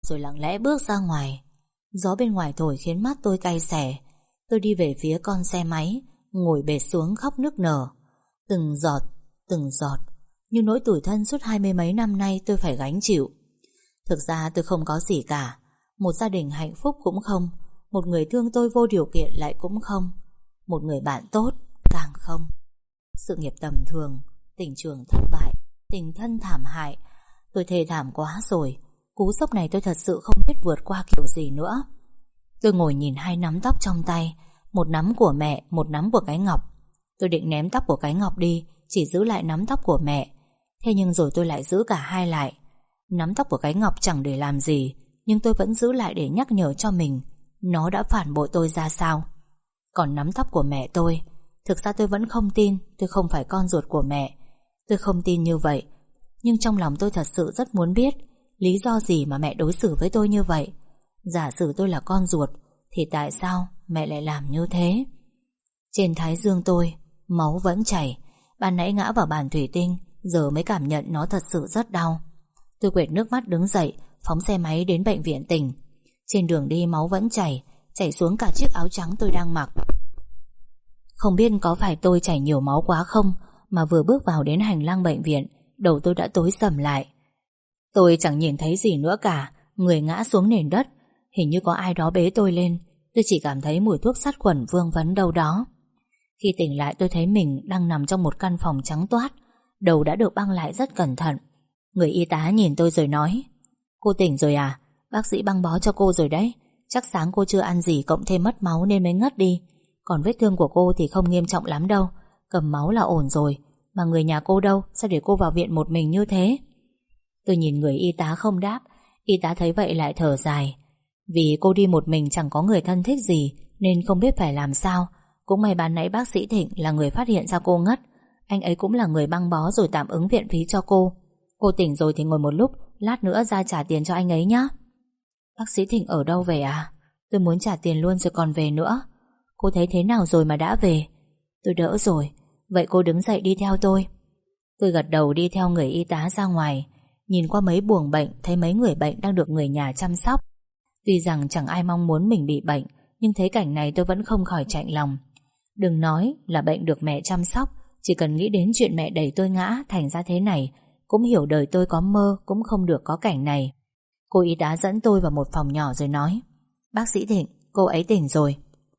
rồi lặng lẽ bước ra ngoài. Gió bên ngoài thổi khiến mắt tôi cay xè. Tôi đi về phía con xe máy, ngồi bệt xuống khóc nức nở. Từng giọt, như nỗi tủi thân suốt 20 mấy năm nay tôi phải gánh chịu. Thực ra tôi không có gì cả, một gia đình hạnh phúc cũng không, một người thương tôi vô điều kiện lại cũng không, một người bạn tốt càng không. Sự nghiệp tầm thường, tình trường thất bại, tình thân thảm hại. Tôi thê thảm quá rồi. Cú sốc này tôi thật sự không biết vượt qua kiểu gì nữa. Tôi ngồi nhìn hai nắm tóc trong tay, một nắm của mẹ, một nắm của cái ngọc. Tôi định ném tóc của cái ngọc đi, chỉ giữ lại nắm tóc của mẹ. Thế nhưng rồi tôi lại giữ cả hai lại. Nắm tóc của cái ngọc chẳng để làm gì, nhưng tôi vẫn giữ lại để nhắc nhở cho mình nó đã phản bội tôi ra sao. Còn nắm tóc của mẹ tôi, thực ra tôi vẫn không tin tôi không phải con ruột của mẹ. Tôi không tin như vậy, nhưng trong lòng tôi thật sự rất muốn biết lý do gì mà mẹ đối xử với tôi như vậy. Giả sử tôi là con ruột thì tại sao mẹ lại làm như thế? Trên thái dương tôi máu vẫn chảy. Ban nãy ngã vào bàn thủy tinh, giờ mới cảm nhận nó thật sự rất đau. Tôi quệt nước mắt đứng dậy, phóng xe máy đến bệnh viện tỉnh. Trên đường đi máu vẫn chảy xuống cả chiếc áo trắng tôi đang mặc. Không biết có phải tôi chảy nhiều máu quá không, mà vừa bước vào đến hành lang bệnh viện, đầu tôi đã tối sầm lại. Tôi chẳng nhìn thấy gì nữa cả, người ngã xuống nền đất. Hình như có ai đó bế tôi lên. Tôi chỉ cảm thấy mùi thuốc sát khuẩn vương vấn đâu đó. Khi tỉnh lại tôi thấy mình đang nằm trong một căn phòng trắng toát, đầu đã được băng lại rất cẩn thận. Người y tá nhìn tôi rồi nói: "Cô tỉnh rồi à? Bác sĩ băng bó cho cô rồi đấy. Chắc sáng cô chưa ăn gì cộng thêm mất máu nên mới ngất đi. Còn vết thương của cô thì không nghiêm trọng lắm đâu, cầm máu là ổn rồi. Mà người nhà cô đâu, sao để cô vào viện một mình như thế?" Tôi nhìn người y tá không đáp. Y tá thấy vậy lại thở dài. Vì cô đi một mình chẳng có người thân thích gì nên không biết phải làm sao. Cũng may ban nãy bác sĩ Thịnh là người phát hiện ra cô ngất. Anh ấy cũng là người băng bó rồi tạm ứng viện phí cho cô. Cô tỉnh rồi thì ngồi một lúc, lát nữa ra trả tiền cho anh ấy nhé. Bác sĩ Thịnh ở đâu về à? Tôi muốn trả tiền luôn rồi còn về nữa. Cô thấy thế nào rồi mà đã về? Tôi đỡ rồi. Vậy cô đứng dậy đi theo tôi. Tôi gật đầu đi theo người y tá ra ngoài. Nhìn qua mấy buồng bệnh, thấy mấy người bệnh đang được người nhà chăm sóc. Tuy rằng chẳng ai mong muốn mình bị bệnh, nhưng thấy cảnh này tôi vẫn không khỏi chạnh lòng. Đừng nói là bệnh được mẹ chăm sóc, chỉ cần nghĩ đến chuyện mẹ đẩy tôi ngã thành ra thế này, cũng hiểu đời tôi có mơ cũng không được có cảnh này. Cô y tá dẫn tôi vào một phòng nhỏ rồi nói: "Bác sĩ Thịnh, cô ấy tỉnh rồi."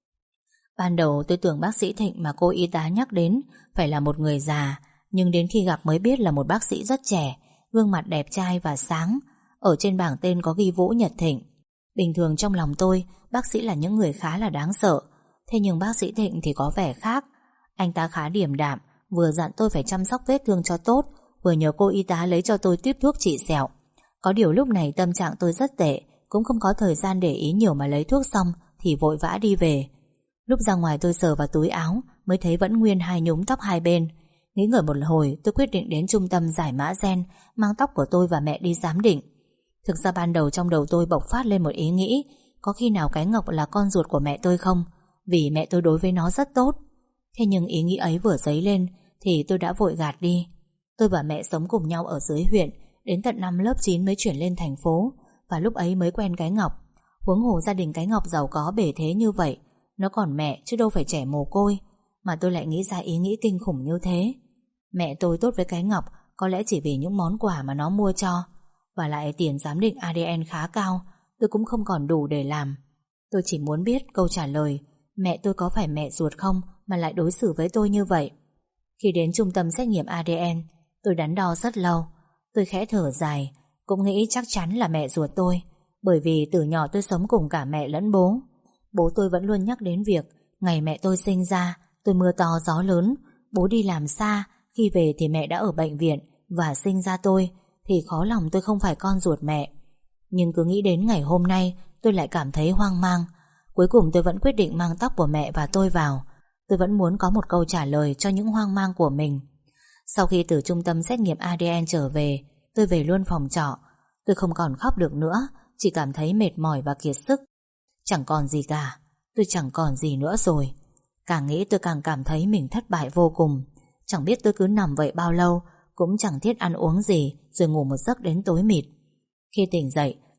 Ban đầu tôi tưởng bác sĩ Thịnh mà cô y tá nhắc đến phải là một người già, nhưng đến khi gặp mới biết là một bác sĩ rất trẻ, gương mặt đẹp trai và sáng. Ở trên bảng tên có ghi Vũ Nhật Thịnh. Bình thường trong lòng tôi, bác sĩ là những người khá là đáng sợ. Thế nhưng bác sĩ Thịnh thì có vẻ khác. Anh ta khá điềm đạm, vừa dặn tôi phải chăm sóc vết thương cho tốt, vừa nhờ cô y tá lấy cho tôi tuyếp thuốc trị sẹo. Có điều lúc này tâm trạng tôi rất tệ, cũng không có thời gian để ý nhiều mà lấy thuốc xong thì vội vã đi về. Lúc ra ngoài tôi sờ vào túi áo mới thấy vẫn nguyên hai nhúm tóc hai bên. Nghĩ ngợi một hồi, tôi quyết định đến trung tâm giải mã gen, mang tóc của tôi và mẹ đi giám định. Thực ra ban đầu trong đầu tôi bộc phát lên một ý nghĩ, có khi nào cái Ngọc là con ruột của mẹ tôi không? Vì mẹ tôi đối với nó rất tốt. Thế nhưng ý nghĩ ấy vừa dấy lên thì tôi đã vội gạt đi. Tôi và mẹ sống cùng nhau ở dưới huyện, đến tận năm lớp 9 mới chuyển lên thành phố, và lúc ấy mới quen cái Ngọc. Huống hồ gia đình cái Ngọc giàu có bề thế như vậy, nó còn mẹ chứ đâu phải trẻ mồ côi. Mà tôi lại nghĩ ra ý nghĩ kinh khủng như thế. Mẹ tôi tốt với cái Ngọc có lẽ chỉ vì những món quà mà nó mua cho, và lại tiền giám định ADN khá cao, tôi cũng không còn đủ để làm. Tôi chỉ muốn biết câu trả lời mẹ tôi có phải mẹ ruột không mà lại đối xử với tôi như vậy. Khi đến trung tâm xét nghiệm ADN, tôi đắn đo rất lâu. Tôi khẽ thở dài, cũng nghĩ chắc chắn là mẹ ruột tôi, bởi vì từ nhỏ tôi sống cùng cả mẹ lẫn bố. Bố tôi vẫn luôn nhắc đến việc ngày mẹ tôi sinh ra, tôi mưa to gió lớn, bố đi làm xa, khi về thì mẹ đã ở bệnh viện và sinh ra tôi, thì khó lòng tôi không phải con ruột mẹ. Nhưng cứ nghĩ đến ngày hôm nay, tôi lại cảm thấy hoang mang. Cuối cùng tôi vẫn quyết định mang tóc của mẹ và tôi vào. Tôi vẫn muốn có một câu trả lời cho những hoang mang của mình. Sau khi từ trung tâm xét nghiệm ADN trở về, tôi về luôn phòng trọ. Tôi không còn khóc được nữa, chỉ cảm thấy mệt mỏi và kiệt sức. Chẳng còn gì cả, tôi chẳng còn gì nữa rồi. Càng nghĩ tôi càng cảm thấy mình thất bại vô cùng. Chẳng biết tôi cứ nằm vậy bao lâu, cũng chẳng thiết ăn uống gì, rồi ngủ một giấc đến tối mịt. Khi tỉnh dậy,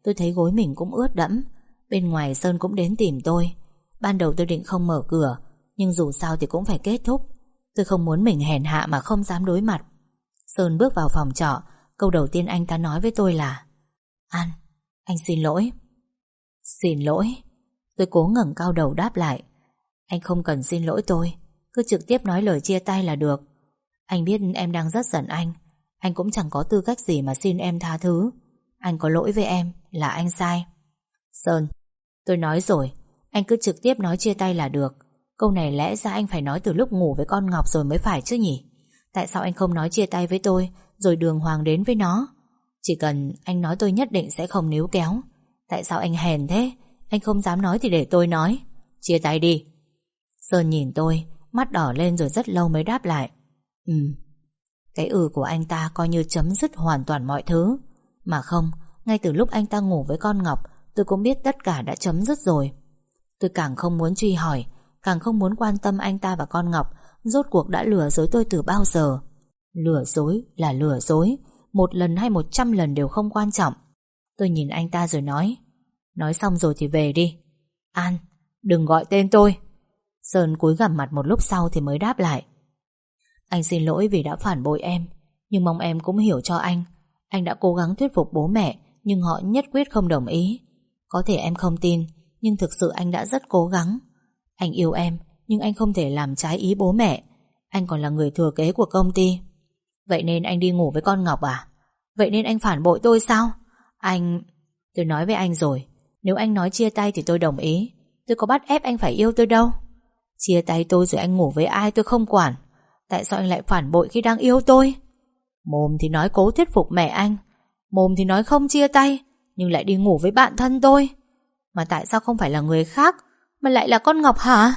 tôi thấy gối mình cũng ướt đẫm. Bên ngoài Sơn cũng đến tìm tôi. Ban đầu tôi định không mở cửa, nhưng dù sao thì cũng phải kết thúc. Tôi không muốn mình hèn hạ mà không dám đối mặt. Sơn bước vào phòng trọ. Câu đầu tiên anh ta nói với tôi là: An, anh xin lỗi. Xin lỗi? Tôi cố ngẩng cao đầu đáp lại: Anh không cần xin lỗi tôi, cứ trực tiếp nói lời chia tay là được. Anh biết em đang rất giận anh cũng chẳng có tư cách gì mà xin em tha thứ. Anh có lỗi với em, là anh sai. Sơn, tôi nói rồi, anh cứ trực tiếp nói chia tay là được. Câu này lẽ ra anh phải nói từ lúc ngủ với con Ngọc rồi mới phải chứ nhỉ? Tại sao anh không nói chia tay với tôi rồi đường hoàng đến với nó? Chỉ cần anh nói tôi nhất định sẽ không níu kéo. Tại sao anh hèn thế? Anh không dám nói thì để tôi nói. Chia tay đi. Sơn nhìn tôi, mắt đỏ lên rồi rất lâu mới đáp lại: Cái của anh ta coi như chấm dứt hoàn toàn mọi thứ. Mà không, ngay từ lúc anh ta ngủ với con Ngọc, tôi cũng biết tất cả đã chấm dứt rồi. Tôi càng không muốn truy hỏi, càng không muốn quan tâm anh ta và con Ngọc rốt cuộc đã lừa dối tôi từ bao giờ. Lừa dối là lừa dối, 1 lần hay 100 lần đều không quan trọng. Tôi nhìn anh ta rồi nói: Nói xong rồi thì về đi. An, đừng gọi tên tôi. Sơn cúi gằm mặt một lúc sau thì mới đáp lại: Anh xin lỗi vì đã phản bội em, nhưng mong em cũng hiểu cho anh. Anh đã cố gắng thuyết phục bố mẹ, nhưng họ nhất quyết không đồng ý. Có thể em không tin, nhưng thực sự anh đã rất cố gắng. Anh yêu em, nhưng anh không thể làm trái ý bố mẹ. Anh còn là người thừa kế của công ty. Vậy nên anh đi ngủ với con Ngọc à? Vậy nên anh phản bội tôi sao? Tôi nói với anh rồi, nếu anh nói chia tay thì tôi đồng ý. Tôi có bắt ép anh phải yêu tôi đâu. Chia tay tôi rồi anh ngủ với ai tôi không quản. Tại sao anh lại phản bội khi đang yêu tôi? Mồm thì nói cố thuyết phục mẹ anh, mồm thì nói không chia tay, nhưng lại đi ngủ với bạn thân tôi. Mà tại sao không phải là người khác, mà lại là con Ngọc hả?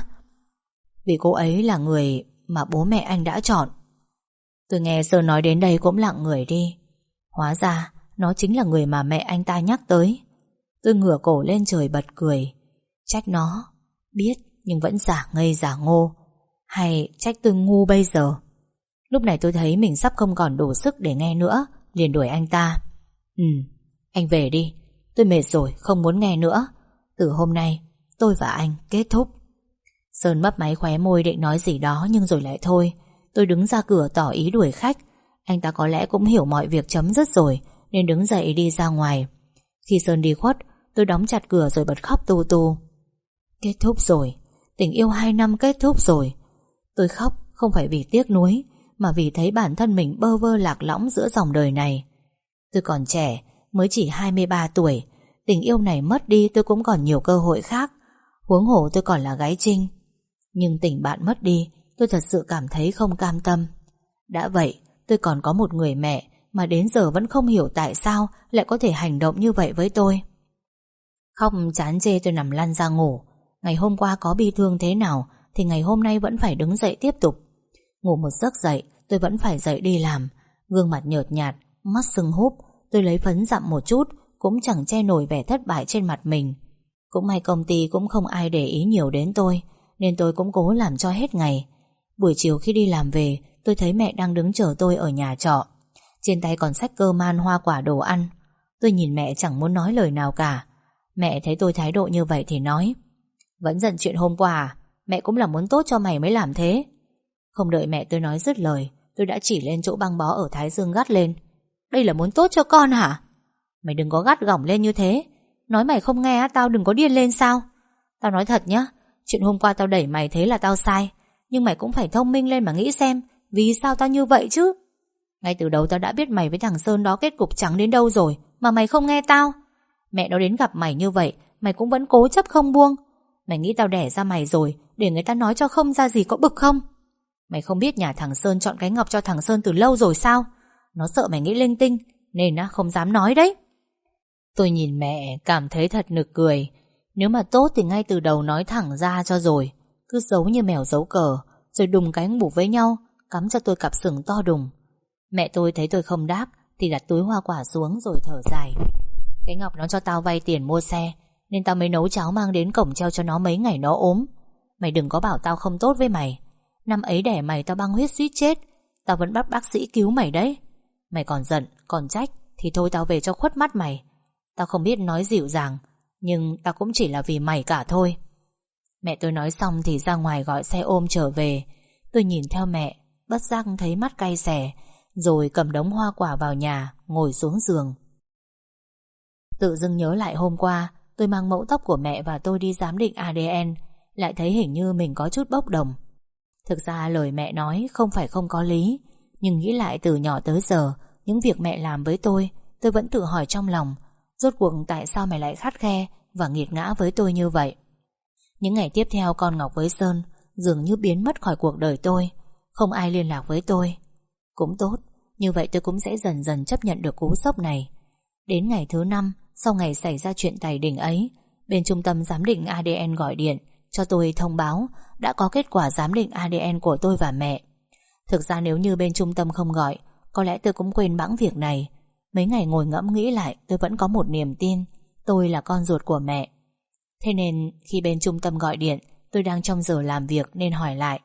Vì cô ấy là người mà bố mẹ anh đã chọn. Tôi nghe Sơn nói đến đây cũng lặng người đi. Hóa ra nó chính là người mà mẹ anh ta nhắc tới. Tôi ngửa cổ lên trời bật cười. Trách nó, biết nhưng vẫn giả ngây giả ngô. Hay trách tôi ngu bây giờ? Lúc này tôi thấy mình sắp không còn đủ sức để nghe nữa, liền đuổi anh ta: Anh về đi, tôi mệt rồi, không muốn nghe nữa. Từ hôm nay tôi và anh kết thúc. Sơn mấp máy khóe môi định nói gì đó, nhưng rồi lại thôi. Tôi đứng ra cửa tỏ ý đuổi khách. Anh ta có lẽ cũng hiểu mọi việc chấm dứt rồi, nên đứng dậy đi ra ngoài. Khi Sơn đi khuất, tôi đóng chặt cửa rồi bật khóc tu tu. Kết thúc rồi, tình yêu 2 năm kết thúc rồi. Tôi khóc không phải vì tiếc nuối, mà vì thấy bản thân mình bơ vơ lạc lõng giữa dòng đời này. Tôi còn trẻ, mới chỉ 23 tuổi. Tình yêu này mất đi tôi cũng còn nhiều cơ hội khác. Huống hồ tôi còn là gái trinh. Nhưng tình bạn mất đi, tôi thật sự cảm thấy không cam tâm. Đã vậy, tôi còn có một người mẹ mà đến giờ vẫn không hiểu tại sao lại có thể hành động như vậy với tôi. Khóc chán chê tôi nằm lăn ra ngủ. Ngày hôm qua có bi thương thế nào thì ngày hôm nay vẫn phải đứng dậy tiếp tục. Ngủ một giấc dậy, tôi vẫn phải dậy đi làm. Gương mặt nhợt nhạt, mắt sưng húp. Tôi lấy phấn dặm một chút, cũng chẳng che nổi vẻ thất bại trên mặt mình. Cũng may công ty cũng không ai để ý nhiều đến tôi, nên tôi cũng cố làm cho hết ngày. Buổi chiều khi đi làm về, tôi thấy mẹ đang đứng chờ tôi ở nhà trọ. Trên tay còn xách cơm man hoa quả đồ ăn. Tôi nhìn mẹ chẳng muốn nói lời nào cả. Mẹ thấy tôi thái độ như vậy thì nói: Vẫn giận chuyện hôm qua à? Mẹ cũng là muốn tốt cho mày mới làm thế. Không đợi mẹ tôi nói dứt lời, tôi đã chỉ lên chỗ băng bó ở thái dương gắt lên: Đây là muốn tốt cho con hả? Mày đừng có gắt gỏng lên như thế. Nói mày không nghe tao đừng có điên lên sao? Tao nói thật nhá, chuyện hôm qua tao đẩy mày thế là tao sai, nhưng mày cũng phải thông minh lên mà nghĩ xem vì sao tao như vậy chứ. Ngay từ đầu tao đã biết mày với thằng Sơn đó kết cục chẳng đến đâu rồi, mà mày không nghe tao. Mẹ nó đến gặp mày như vậy, mày cũng vẫn cố chấp không buông. Mày nghĩ tao đẻ ra mày rồi để người ta nói cho không ra gì có bực không? Mày không biết nhà thằng Sơn chọn cái Ngọc cho thằng Sơn từ lâu rồi sao? Nó sợ mày nghĩ linh tinh nên không dám nói đấy. Tôi nhìn mẹ cảm thấy thật nực cười. Nếu mà tốt thì ngay từ đầu nói thẳng ra cho rồi. Cứ giấu như mèo giấu cờ, rồi đùng cánh bụp với nhau, cắm cho tôi cặp sừng to đùng. Mẹ tôi thấy tôi không đáp thì đặt túi hoa quả xuống rồi thở dài: Cái Ngọc nó cho tao vay tiền mua xe, nên tao mới nấu cháo mang đến cổng treo cho nó mấy ngày nó ốm. Mày đừng có bảo tao không tốt với mày. Năm ấy đẻ mày tao băng huyết suýt chết, tao vẫn bắt bác sĩ cứu mày đấy. Mày còn giận, còn trách thì thôi tao về cho khuất mắt mày. Tao không biết nói dịu dàng, nhưng tao cũng chỉ là vì mày cả thôi. Mẹ tôi nói xong thì ra ngoài gọi xe ôm trở về. Tôi nhìn theo mẹ, bất giác thấy mắt cay xè, rồi cầm đống hoa quả vào nhà, ngồi xuống giường. Tự dưng nhớ lại hôm qua tôi mang mẫu tóc của mẹ và tôi đi giám định ADN, lại thấy hình như mình có chút bốc đồng. Thực ra lời mẹ nói không phải không có lý, nhưng nghĩ lại từ nhỏ tới giờ, những việc mẹ làm với tôi vẫn tự hỏi trong lòng, rốt cuộc tại sao mẹ lại khắt khe và nghiệt ngã với tôi như vậy. Những ngày tiếp theo con Ngọc với Sơn dường như biến mất khỏi cuộc đời tôi, không ai liên lạc với tôi. Cũng tốt, như vậy tôi cũng sẽ dần dần chấp nhận được cú sốc này. Đến ngày thứ 5, sau ngày xảy ra chuyện tày đình ấy, bên trung tâm giám định ADN gọi điện cho tôi thông báo đã có kết quả giám định ADN của tôi và mẹ. Thực ra nếu như bên trung tâm không gọi, có lẽ tôi cũng quên bẵng việc này. Mấy ngày ngồi ngẫm nghĩ lại, tôi vẫn có một niềm tin tôi là con ruột của mẹ. Thế nên khi bên trung tâm gọi điện, tôi đang trong giờ làm việc nên hỏi lại.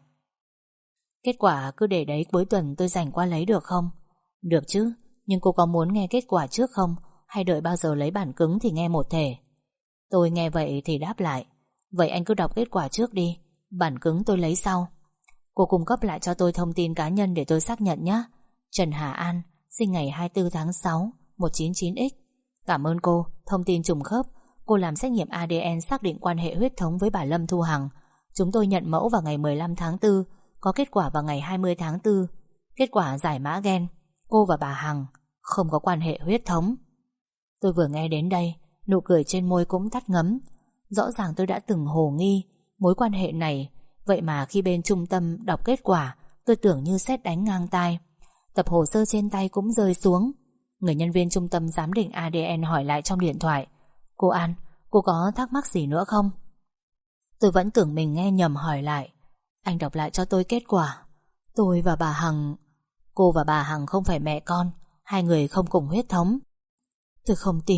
Kết quả cứ để đấy, cuối tuần tôi rảnh qua lấy được không? Được chứ, nhưng cô có muốn nghe kết quả trước không? Hay đợi bao giờ lấy bản cứng thì nghe một thể? Tôi nghe vậy thì đáp lại, vậy anh cứ đọc kết quả trước đi, bản cứng tôi lấy sau. Cô cung cấp lại cho tôi thông tin cá nhân để tôi xác nhận nhé. Trần Hà An, sinh ngày 24 tháng 6, 199X. Cảm ơn cô, thông tin trùng khớp. Cô làm xét nghiệm ADN xác định quan hệ huyết thống với bà Lâm Thu Hằng. Chúng tôi nhận mẫu vào ngày 15 tháng 4, có kết quả vào ngày 20 tháng 4. Kết quả giải mã gen, cô và bà Hằng không có quan hệ huyết thống. Tôi vừa nghe đến đây, nụ cười trên môi cũng tắt ngấm. Rõ ràng tôi đã từng hồ nghi mối quan hệ này, vậy mà khi bên trung tâm đọc kết quả, tôi tưởng như sét đánh ngang tai. Tập hồ sơ trên tay cũng rơi xuống. Người nhân viên trung tâm giám định ADN hỏi lại trong điện thoại, cô An, cô có thắc mắc gì nữa không? Tôi vẫn tưởng mình nghe nhầm hỏi lại, anh đọc lại cho tôi kết quả. Tôi và bà Hằng... Cô và bà Hằng không phải mẹ con, hai người không cùng huyết thống. Tôi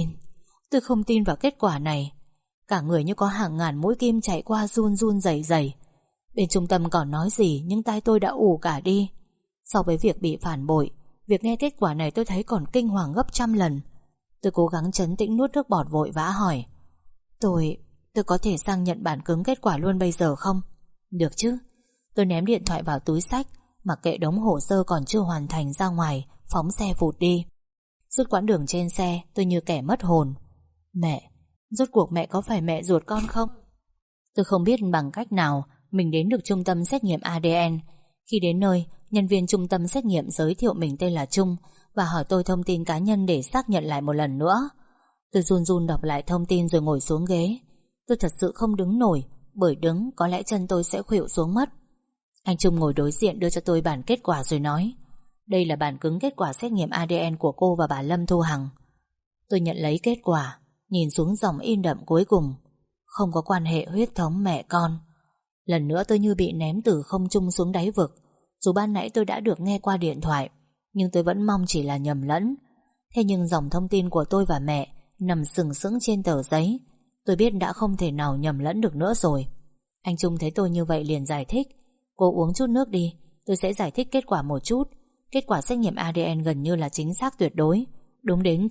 không tin vào kết quả này. Cả người như có hàng ngàn mũi kim chạy qua, run run rẩy rẩy. Bên trung tâm còn nói gì nhưng tai tôi đã ù cả đi. So với việc bị phản bội, việc nghe kết quả này tôi thấy còn kinh hoàng gấp trăm lần. Tôi cố gắng trấn tĩnh nuốt nước bọt vội vã hỏi, Tôi có thể sang nhận bản cứng kết quả luôn bây giờ không? Được chứ. Tôi ném điện thoại vào túi xách, mặc kệ đống hồ sơ còn chưa hoàn thành ra ngoài, phóng xe vụt đi. Suốt quãng đường trên xe tôi như kẻ mất hồn. Mẹ, rốt cuộc mẹ có phải mẹ ruột con không? Tôi không biết bằng cách nào mình đến được trung tâm xét nghiệm ADN. Khi đến nơi, nhân viên trung tâm xét nghiệm giới thiệu mình tên là Trung và hỏi tôi thông tin cá nhân để xác nhận lại một lần nữa. Tôi run run đọc lại thông tin rồi ngồi xuống ghế. Tôi thật sự không đứng nổi, bởi đứng có lẽ chân tôi sẽ khuỵu xuống mất. Anh Trung ngồi đối diện đưa cho tôi bản kết quả rồi nói, đây là bản cứng kết quả xét nghiệm ADN của cô và bà Lâm Thu Hằng. Tôi nhận lấy kết quả, nhìn xuống dòng in đậm cuối cùng, không có quan hệ huyết thống mẹ con. Lần nữa tôi như bị ném từ không trung xuống đáy vực. Dù ban nãy tôi đã được nghe qua điện thoại, nhưng tôi vẫn mong chỉ là nhầm lẫn. Thế nhưng dòng thông tin của tôi và mẹ nằm sừng sững trên tờ giấy, tôi biết đã không thể nào nhầm lẫn được nữa rồi. Anh Trung thấy tôi như vậy liền giải thích, cô uống chút nước đi, tôi sẽ giải thích kết quả một chút. Kết quả xét nghiệm ADN gần như là chính xác tuyệt đối, đúng đến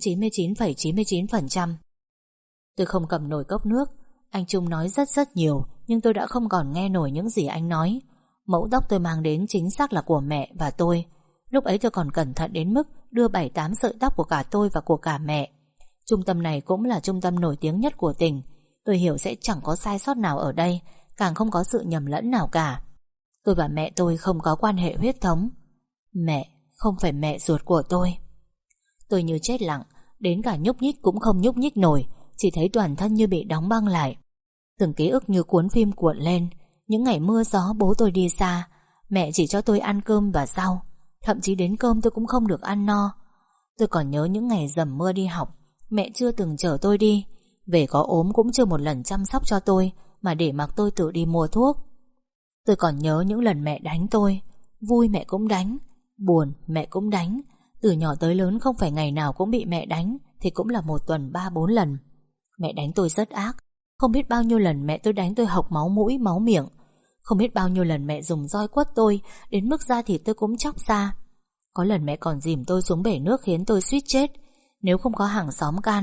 99,99%. Tôi không cầm nổi cốc nước. Anh Trung nói rất nhiều, nhưng tôi đã không còn nghe nổi những gì anh nói. Mẫu tóc tôi mang đến chính xác là của mẹ và tôi. Lúc ấy tôi còn cẩn thận đến mức đưa 7-8 sợi tóc của cả tôi và của cả mẹ. Trung tâm này cũng là trung tâm nổi tiếng nhất của tỉnh. Tôi hiểu sẽ chẳng có sai sót nào ở đây, càng không có sự nhầm lẫn nào cả. Tôi và mẹ tôi không có quan hệ huyết thống. Mẹ không phải mẹ ruột của tôi. Tôi như chết lặng, đến cả nhúc nhích cũng không nhúc nhích nổi, chỉ thấy toàn thân như bị đóng băng lại. Từng ký ức như cuốn phim cuộn lên. Những ngày mưa gió bố tôi đi xa, mẹ chỉ cho tôi ăn cơm và rau, thậm chí đến cơm tôi cũng không được ăn no. Tôi còn nhớ những ngày dầm mưa đi học, mẹ chưa từng chở tôi đi. Về có ốm cũng chưa một lần chăm sóc cho tôi, mà để mặc tôi tự đi mua thuốc. Tôi còn nhớ những lần mẹ đánh tôi. Vui mẹ cũng đánh, buồn mẹ cũng đánh. Từ nhỏ tới lớn không phải ngày nào cũng bị mẹ đánh, thì cũng là một tuần 3-4 lần. Mẹ đánh tôi rất ác. Không biết bao nhiêu lần mẹ tôi đánh tôi hộc máu mũi, máu miệng. Không biết bao nhiêu lần mẹ dùng roi quất tôi đến mức da thịt tôi cũng chóc ra. Có lần mẹ còn dìm tôi xuống bể nước khiến tôi suýt chết. Nếu không có hàng xóm can,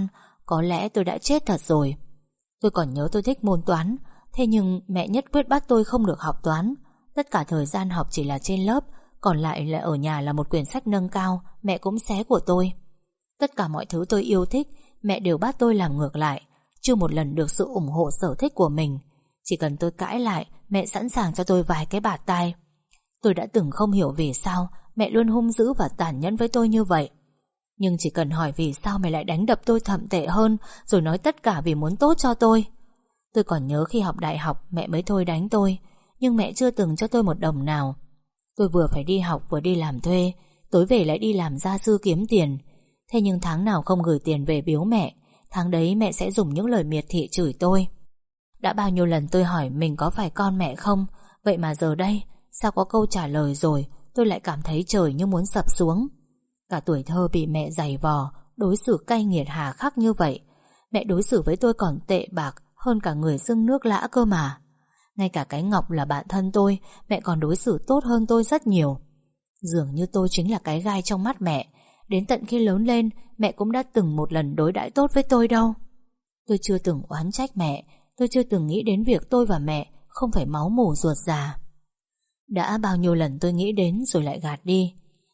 có lẽ tôi đã chết thật rồi. Tôi còn nhớ tôi thích môn toán, thế nhưng mẹ nhất quyết bắt tôi không được học toán. Tất cả thời gian học chỉ là trên lớp, còn lại là ở nhà là một quyển sách nâng cao, mẹ cũng xé của tôi. Tất cả mọi thứ tôi yêu thích, mẹ đều bắt tôi làm ngược lại, chưa một lần được sự ủng hộ sở thích của mình. Chỉ cần tôi cãi lại, mẹ sẵn sàng cho tôi vài cái bạt tai. Tôi đã từng không hiểu vì sao mẹ luôn hung dữ và tàn nhẫn với tôi như vậy. Nhưng chỉ cần hỏi vì sao mẹ lại đánh đập tôi thậm tệ hơn, rồi nói tất cả vì muốn tốt cho tôi. Tôi còn nhớ khi học đại học mẹ mới thôi đánh tôi, nhưng mẹ chưa từng cho tôi một đồng nào. Tôi vừa phải đi học vừa đi làm thuê, tối về lại đi làm gia sư kiếm tiền. Thế nhưng tháng nào không gửi tiền về biếu mẹ, tháng đấy mẹ sẽ dùng những lời miệt thị chửi tôi. Đã bao nhiêu lần tôi hỏi mình có phải con mẹ không, vậy mà giờ đây, sao có câu trả lời rồi, tôi lại cảm thấy trời như muốn sập xuống. Cả tuổi thơ bị mẹ giày vò, đối xử cay nghiệt hà khắc như vậy. Mẹ đối xử với tôi còn tệ bạc hơn cả người dưng nước lã cơ mà. Ngay cả cái Ngọc là bạn thân tôi, mẹ còn đối xử tốt hơn tôi rất nhiều. Dường như tôi chính là cái gai trong mắt mẹ. Đến tận khi lớn lên, mẹ cũng đã từng một lần đối đãi tốt với tôi đâu. Tôi chưa từng oán trách mẹ, tôi chưa từng nghĩ đến việc tôi và mẹ không phải máu mủ ruột già. Đã bao nhiêu lần tôi nghĩ đến rồi lại gạt đi.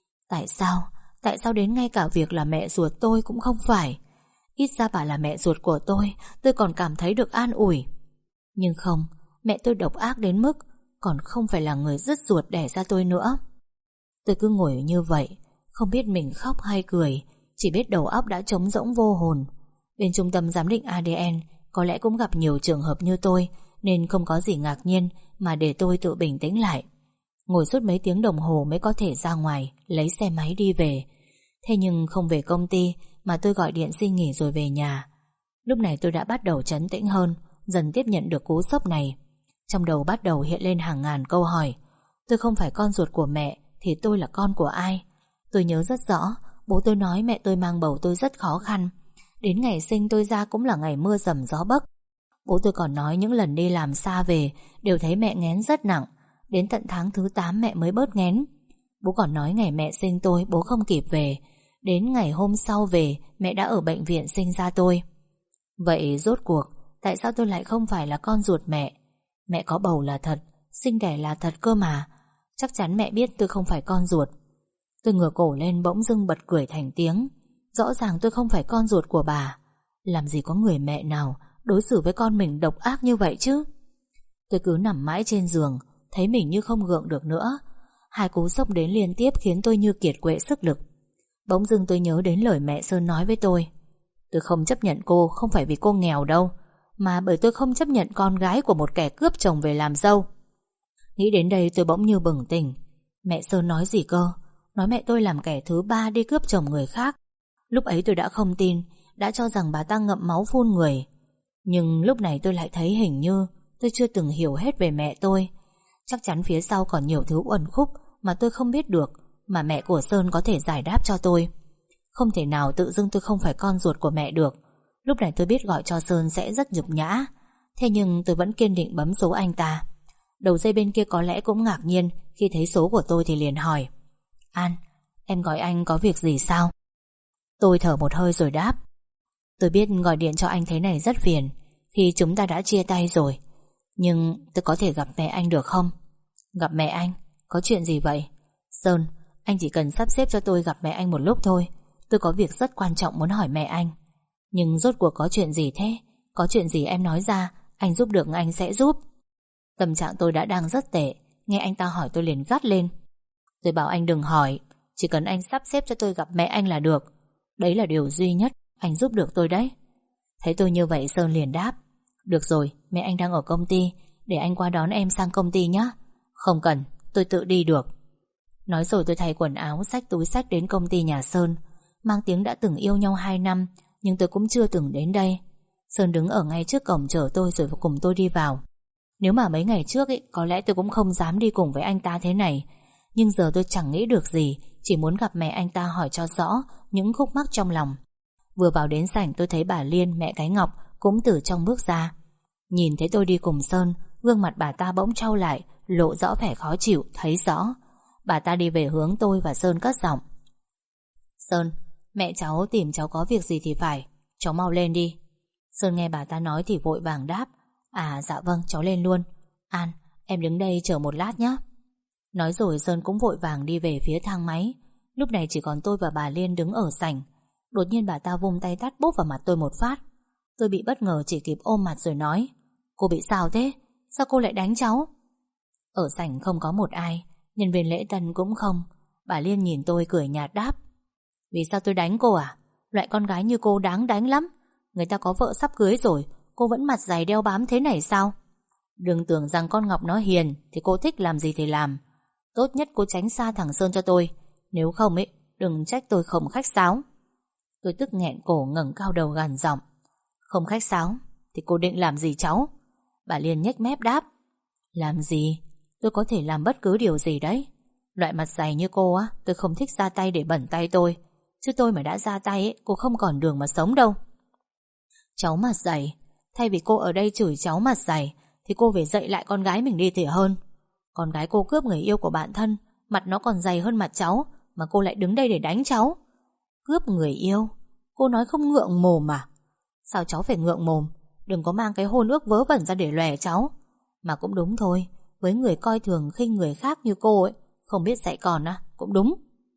Tại sao đến ngay cả việc là mẹ ruột tôi cũng không phải? Ít ra bà là mẹ ruột của tôi còn cảm thấy được an ủi. Nhưng không, mẹ tôi độc ác đến mức còn không phải là người dứt ruột đẻ ra tôi nữa. Tôi cứ ngồi như vậy, không biết mình khóc hay cười, chỉ biết đầu óc đã trống rỗng vô hồn. Bên trung tâm giám định ADN có lẽ cũng gặp nhiều trường hợp như tôi, nên không có gì ngạc nhiên mà để tôi tự bình tĩnh lại. Ngồi suốt mấy tiếng đồng hồ mới có thể ra ngoài lấy xe máy đi về. Thế nhưng không về công ty mà tôi gọi điện xin nghỉ rồi về nhà. Lúc này tôi đã bắt đầu trấn tĩnh hơn, dần tiếp nhận được cú sốc này. Trong đầu bắt đầu hiện lên hàng ngàn câu hỏi. Tôi không phải con ruột của mẹ thì tôi là con của ai? Tôi nhớ rất rõ, bố tôi nói mẹ tôi mang bầu tôi rất khó khăn. Đến ngày sinh tôi ra cũng là ngày mưa dầm gió bấc. Bố tôi còn nói những lần đi làm xa về đều thấy mẹ nghén rất nặng. Đến tận tháng thứ 8 mẹ mới bớt nghén. Bố còn nói ngày mẹ sinh tôi bố không kịp về. Đến ngày hôm sau về mẹ đã ở bệnh viện sinh ra tôi. Vậy rốt cuộc tại sao tôi lại không phải là con ruột mẹ? Mẹ có bầu là thật, sinh đẻ là thật cơ mà. Chắc chắn mẹ biết tôi không phải con ruột. Tôi ngửa cổ lên bỗng dưng bật cười thành tiếng. Rõ ràng tôi không phải con ruột của bà. Làm gì có người mẹ nào đối xử với con mình độc ác như vậy chứ? Tôi cứ nằm mãi trên giường, thấy mình như không gượng được nữa. Hai cú sốc đến liên tiếp khiến tôi như kiệt quệ sức lực. Bỗng dưng tôi nhớ đến lời mẹ Sơn nói với tôi. Tôi không chấp nhận cô không phải vì cô nghèo đâu, mà bởi tôi không chấp nhận con gái của một kẻ cướp chồng về làm dâu. Nghĩ đến đây tôi bỗng như bừng tỉnh. Mẹ Sơn nói gì cơ? Nói mẹ tôi làm kẻ thứ ba đi cướp chồng người khác. Lúc ấy tôi đã không tin, đã cho rằng bà ta ngậm máu phun người. Nhưng lúc này tôi lại thấy hình như tôi chưa từng hiểu hết về mẹ tôi. Chắc chắn phía sau còn nhiều thứ uẩn khúc mà tôi không biết được, mà mẹ của Sơn có thể giải đáp cho tôi. Không thể nào tự dưng tôi không phải con ruột của mẹ được. Lúc này tôi biết gọi cho Sơn sẽ rất nhục nhã. Thế nhưng tôi vẫn kiên định bấm số anh ta. Đầu dây bên kia có lẽ cũng ngạc nhiên khi thấy số của tôi thì liền hỏi. An, em gọi anh có việc gì sao? Tôi thở một hơi rồi đáp. Tôi biết gọi điện cho anh thế này rất phiền khi chúng ta đã chia tay rồi, nhưng tôi có thể gặp mẹ anh được không? Gặp mẹ anh? Có chuyện gì vậy? Sơn, anh chỉ cần sắp xếp cho tôi gặp mẹ anh một lúc thôi. Tôi có việc rất quan trọng muốn hỏi mẹ anh. Nhưng rốt cuộc có chuyện gì thế? Có chuyện gì em nói ra, anh giúp được anh sẽ giúp. Tâm trạng tôi đã đang rất tệ. Nghe anh ta hỏi tôi liền gắt lên. Tôi bảo anh đừng hỏi, chỉ cần anh sắp xếp cho tôi gặp mẹ anh là được. Đấy là điều duy nhất anh giúp được tôi đấy. Thấy tôi như vậy Sơn liền đáp. Được rồi, mẹ anh đang ở công ty, để anh qua đón em sang công ty nhé. Không cần, tôi tự đi được. Nói rồi tôi thay quần áo, xách túi xách đến công ty nhà Sơn. Mang tiếng đã từng yêu nhau 2 năm, nhưng tôi cũng chưa từng đến đây. Sơn đứng ở ngay trước cổng chờ tôi rồi cùng tôi đi vào. Nếu mà mấy ngày trước có lẽ tôi cũng không dám đi cùng với anh ta thế này. Nhưng giờ tôi chẳng nghĩ được gì, chỉ muốn gặp mẹ anh ta hỏi cho rõ những khúc mắc trong lòng. Vừa vào đến sảnh tôi thấy bà Liên, mẹ cái Ngọc cũng từ trong bước ra. Nhìn thấy tôi đi cùng Sơn, gương mặt bà ta bỗng chau lại, lộ rõ vẻ khó chịu, thấy rõ. Bà ta đi về hướng tôi và Sơn cất giọng. Sơn, mẹ cháu tìm cháu có việc gì thì phải. Cháu mau lên đi. Sơn nghe bà ta nói thì vội vàng đáp: À dạ vâng, cháu lên luôn. An, em đứng đây chờ một lát nhé. Nói rồi Sơn cũng vội vàng đi về phía thang máy. Lúc này chỉ còn tôi và bà Liên đứng ở sảnh. Đột nhiên bà ta vung tay tát bốp vào mặt tôi một phát. Tôi bị bất ngờ, chỉ kịp ôm mặt rồi nói: Cô bị sao thế? Sao cô lại đánh cháu? Ở sảnh không có một ai, nhân viên lễ tân cũng không. Bà Liên nhìn tôi cười nhạt đáp: Vì sao tôi đánh cô à? Loại con gái như cô đáng đánh lắm. Người ta có vợ sắp cưới rồi, cô vẫn mặt dày đeo bám thế này sao? Đừng tưởng rằng con Ngọc nó hiền thì cô thích làm gì thì làm. Tốt nhất cô tránh xa thằng Sơn cho tôi. Nếu không ấy, đừng trách tôi không khách sáo. Tôi tức nghẹn cổ ngẩng cao đầu gằn giọng: Không khách sáo thì cô định làm gì cháu? Bà Liên nhếch mép đáp: Làm gì? Tôi có thể làm bất cứ điều gì đấy. Loại mặt dày như cô á, tôi không thích ra tay để bẩn tay tôi. Chứ tôi mà đã ra tay ấy, cô không còn đường mà sống đâu. Cháu mặt dày? Thay vì cô ở đây chửi cháu mặt dày thì cô phải dạy lại con gái mình đi thì hơn. Con gái cô cướp người yêu của bạn thân, mặt nó còn dày hơn mặt cháu, mà cô lại đứng đây để đánh cháu. Cướp người yêu? Cô nói không ngượng mồm à? Sao cháu phải ngượng mồm? Đừng có mang cái hôn ước vớ vẩn ra để lòe cháu. Mà cũng đúng thôi, với người coi thường khinh người khác như cô ấy, không biết dạy con á, cũng đúng.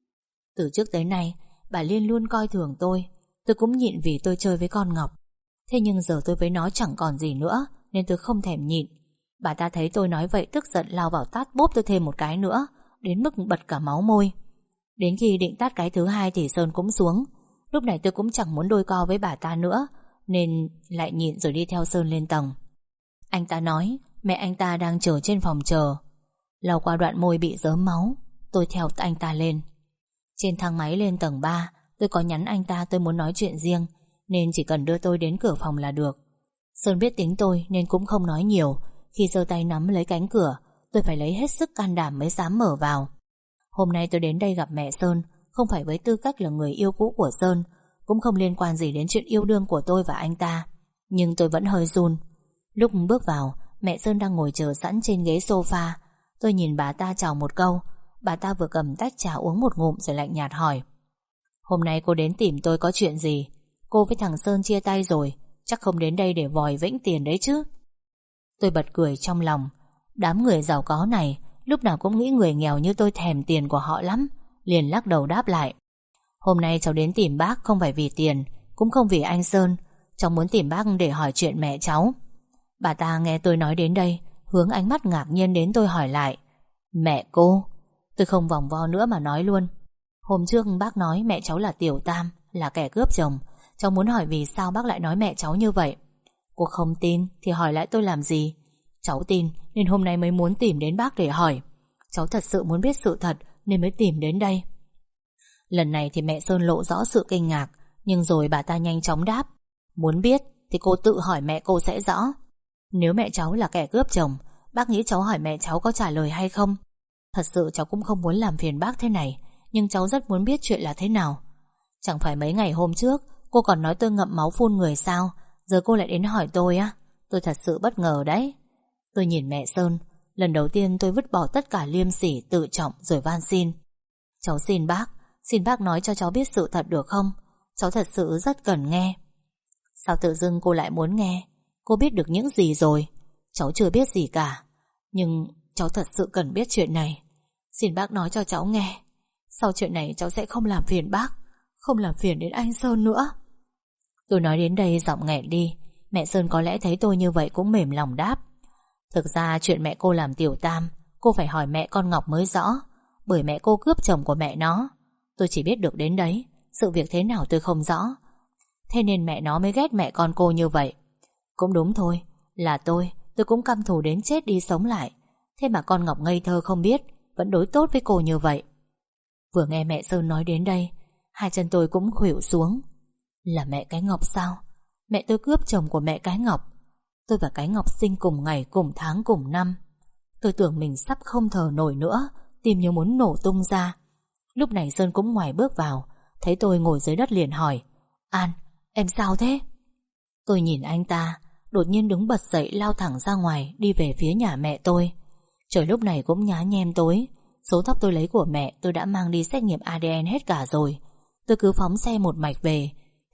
Từ trước tới nay bà Liên luôn coi thường tôi cũng nhịn vì tôi chơi với con Ngọc. Thế nhưng giờ tôi với nó chẳng còn gì nữa, nên tôi không thèm nhịn. Bà ta thấy tôi nói vậy tức giận lao vào tát bốp tôi thêm một cái nữa, đến mức bật cả máu môi. Đến khi định tát cái thứ hai thì Sơn cũng xuống. Lúc này tôi cũng chẳng muốn đôi co với bà ta nữa, nên lại nhịn rồi đi theo Sơn lên tầng. Anh ta nói mẹ anh ta đang chờ trên phòng chờ. Lau qua đoạn môi bị rớm máu, tôi theo anh ta lên. Trên thang máy lên tầng 3, tôi có nhắn anh ta tôi muốn nói chuyện riêng, nên chỉ cần đưa tôi đến cửa phòng là được. Sơn biết tính tôi nên cũng không nói nhiều. Khi giơ tay nắm lấy cánh cửa, tôi phải lấy hết sức can đảm mới dám mở vào. Hôm nay tôi đến đây gặp mẹ Sơn không phải với tư cách là người yêu cũ của Sơn, cũng không liên quan gì đến chuyện yêu đương của tôi và anh ta. Nhưng tôi vẫn hơi run. Lúc bước vào, mẹ Sơn đang ngồi chờ sẵn trên ghế sofa. Tôi nhìn bà ta chào một câu. Bà ta vừa cầm tách trà uống một ngụm rồi lạnh nhạt hỏi: Hôm nay cô đến tìm tôi có chuyện gì? Cô với thằng Sơn chia tay rồi, chắc không đến đây để vòi vĩnh tiền đấy chứ? Tôi bật cười trong lòng. Đám người giàu có này lúc nào cũng nghĩ người nghèo như tôi thèm tiền của họ lắm. Liền lắc đầu đáp lại: Hôm nay cháu đến tìm bác không phải vì tiền, cũng không vì anh Sơn. Cháu muốn tìm bác để hỏi chuyện mẹ cháu. Bà ta nghe tôi nói đến đây, hướng ánh mắt ngạc nhiên đến tôi hỏi lại: Mẹ cô? Tôi không vòng vo nữa mà nói luôn: Hôm trước bác nói mẹ cháu là Tiểu Tam, là kẻ cướp chồng. Cháu muốn hỏi vì sao bác lại nói mẹ cháu như vậy. Cô không tin thì hỏi lại tôi làm gì? Cháu tin nên hôm nay mới muốn tìm đến bác để hỏi. Cháu thật sự muốn biết sự thật nên mới tìm đến đây. Lần này thì mẹ Sơn lộ rõ sự kinh ngạc, nhưng rồi bà ta nhanh chóng đáp: Muốn biết thì cô tự hỏi mẹ cô sẽ rõ. Nếu mẹ cháu là kẻ cướp chồng, bác nghĩ cháu hỏi mẹ cháu có trả lời hay không? Thật sự cháu cũng không muốn làm phiền bác thế này, nhưng cháu rất muốn biết chuyện là thế nào. Chẳng phải mấy ngày hôm trước cô còn nói tôi ngậm máu phun người sao? Giờ cô lại đến hỏi tôi á? Tôi thật sự bất ngờ đấy. Tôi nhìn mẹ Sơn. Lần đầu tiên tôi vứt bỏ tất cả liêm sỉ, tự trọng rồi van xin: Cháu xin bác nói cho cháu biết sự thật được không? Cháu thật sự rất cần nghe. Sao tự dưng cô lại muốn nghe? Cô biết được những gì rồi? Cháu chưa biết gì cả. Nhưng cháu thật sự cần biết chuyện này. Xin bác nói cho cháu nghe. Sau chuyện này cháu sẽ không làm phiền bác, không làm phiền đến anh Sơn nữa. Tôi nói đến đây giọng nghẹn đi. Mẹ Sơn có lẽ thấy tôi như vậy cũng mềm lòng đáp: Thực ra chuyện mẹ cô làm Tiểu Tam, cô phải hỏi mẹ con Ngọc mới rõ. Bởi mẹ cô cướp chồng của mẹ nó. Tôi chỉ biết được đến đấy, sự việc thế nào tôi không rõ. Thế nên mẹ nó mới ghét mẹ con cô như vậy. Cũng đúng thôi, là tôi cũng căm thù đến chết đi sống lại. Thế mà con Ngọc ngây thơ không biết, vẫn đối tốt với cô như vậy. Vừa nghe mẹ Sơn nói đến đây, hai chân tôi cũng khuỵu xuống. Là mẹ cái Ngọc sao? Mẹ tôi cướp chồng của mẹ cái Ngọc. Tôi và cái Ngọc sinh cùng ngày, cùng tháng, cùng năm. Tôi tưởng mình sắp không thở nổi nữa, tim như muốn nổ tung ra. Lúc này Sơn cũng ngoài bước vào, thấy tôi ngồi dưới đất liền hỏi: An, em sao thế? Tôi nhìn anh ta, đột nhiên đứng bật dậy lao thẳng ra ngoài, đi về phía nhà mẹ tôi. Trời lúc này cũng nhá nhem tối. Số tóc tôi lấy của mẹ tôi đã mang đi xét nghiệm ADN hết cả rồi. Tôi cứ phóng xe một mạch về.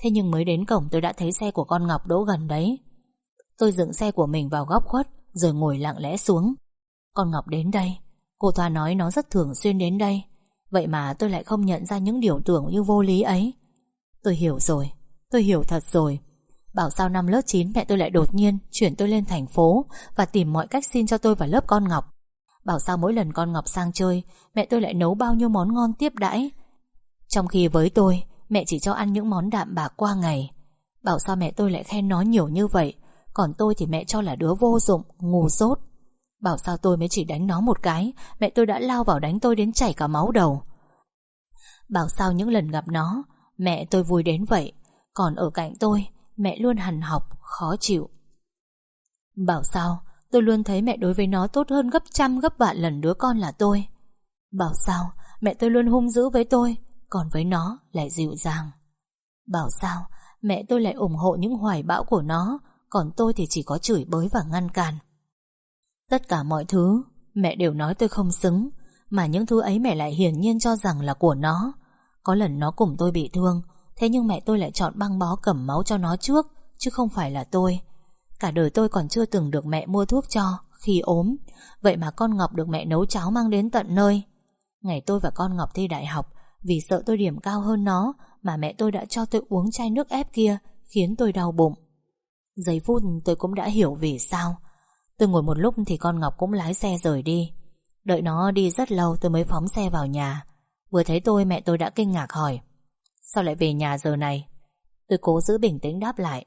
Thế nhưng mới đến cổng tôi đã thấy xe của con Ngọc đỗ gần đấy. Tôi dựng xe của mình vào góc khuất rồi ngồi lặng lẽ xuống. Con Ngọc đến đây. Cô Thoa nói nó rất thường xuyên đến đây. Vậy mà tôi lại không nhận ra những điều tưởng như vô lý ấy. Tôi hiểu rồi. Tôi hiểu thật rồi. Bảo sao năm lớp 9 mẹ tôi lại đột nhiên chuyển tôi lên thành phố và tìm mọi cách xin cho tôi vào lớp con Ngọc. Bảo sao mỗi lần con Ngọc sang chơi, mẹ tôi lại nấu bao nhiêu món ngon tiếp đãi, trong khi với tôi mẹ chỉ cho ăn những món đạm bạc qua ngày. Bảo sao mẹ tôi lại khen nó nhiều như vậy, còn tôi thì mẹ cho là đứa vô dụng, ngu dốt. Bảo sao tôi mới chỉ đánh nó một cái, mẹ tôi đã lao vào đánh tôi đến chảy cả máu đầu. Bảo sao những lần gặp nó, mẹ tôi vui đến vậy, còn ở cạnh tôi mẹ luôn hằn học, khó chịu. Bảo sao tôi luôn thấy mẹ đối với nó tốt hơn gấp trăm gấp vạn lần đứa con là tôi. Bảo sao mẹ tôi luôn hung dữ với tôi, còn với nó lại dịu dàng. Bảo sao mẹ tôi lại ủng hộ những hoài bão của nó, còn tôi thì chỉ có chửi bới và ngăn cản. Tất cả mọi thứ mẹ đều nói tôi không xứng, mà những thứ ấy mẹ lại hiển nhiên cho rằng là của nó. Có lần nó cùng tôi bị thương, thế nhưng mẹ tôi lại chọn băng bó cầm máu cho nó trước, chứ không phải là tôi. Cả đời tôi còn chưa từng được mẹ mua thuốc cho khi ốm, vậy mà con Ngọc được mẹ nấu cháo mang đến tận nơi. Ngày tôi và con Ngọc thi đại học, vì sợ tôi điểm cao hơn nó mà mẹ tôi đã cho tôi uống chai nước ép kia, khiến tôi đau bụng. Giây phút tôi cũng đã hiểu vì sao. Tôi ngồi một lúc thì con Ngọc cũng lái xe rời đi. Đợi nó đi rất lâu tôi mới phóng xe vào nhà. Vừa thấy tôi mẹ tôi đã kinh ngạc hỏi: sao lại về nhà giờ này? Tôi cố giữ bình tĩnh đáp lại: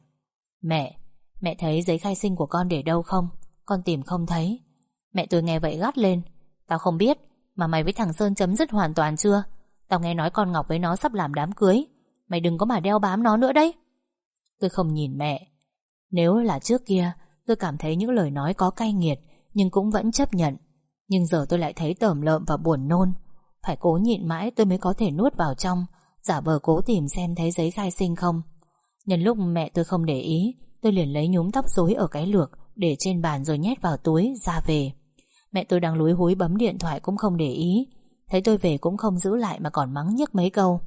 Mẹ thấy giấy khai sinh của con để đâu không? Con tìm không thấy. Mẹ tôi nghe vậy gắt lên: tao không biết, mà mày với thằng Sơn chấm dứt hoàn toàn chưa? Tao nghe nói con Ngọc với nó sắp làm đám cưới. Mày đừng có mà đeo bám nó nữa đấy. Tôi không nhìn mẹ. Nếu là trước kia tôi cảm thấy những lời nói có cay nghiệt, nhưng cũng vẫn chấp nhận. Nhưng giờ tôi lại thấy tởm lợm và buồn nôn. Phải cố nhịn mãi tôi mới có thể nuốt vào trong, giả vờ cố tìm xem thấy giấy khai sinh không. Nhân lúc mẹ tôi không để ý, tôi liền lấy nhúm tóc rối ở cái lược để trên bàn rồi nhét vào túi ra về. Mẹ tôi đang lúi húi bấm điện thoại cũng không để ý. Thấy tôi về cũng không giữ lại mà còn mắng nhiếc mấy câu.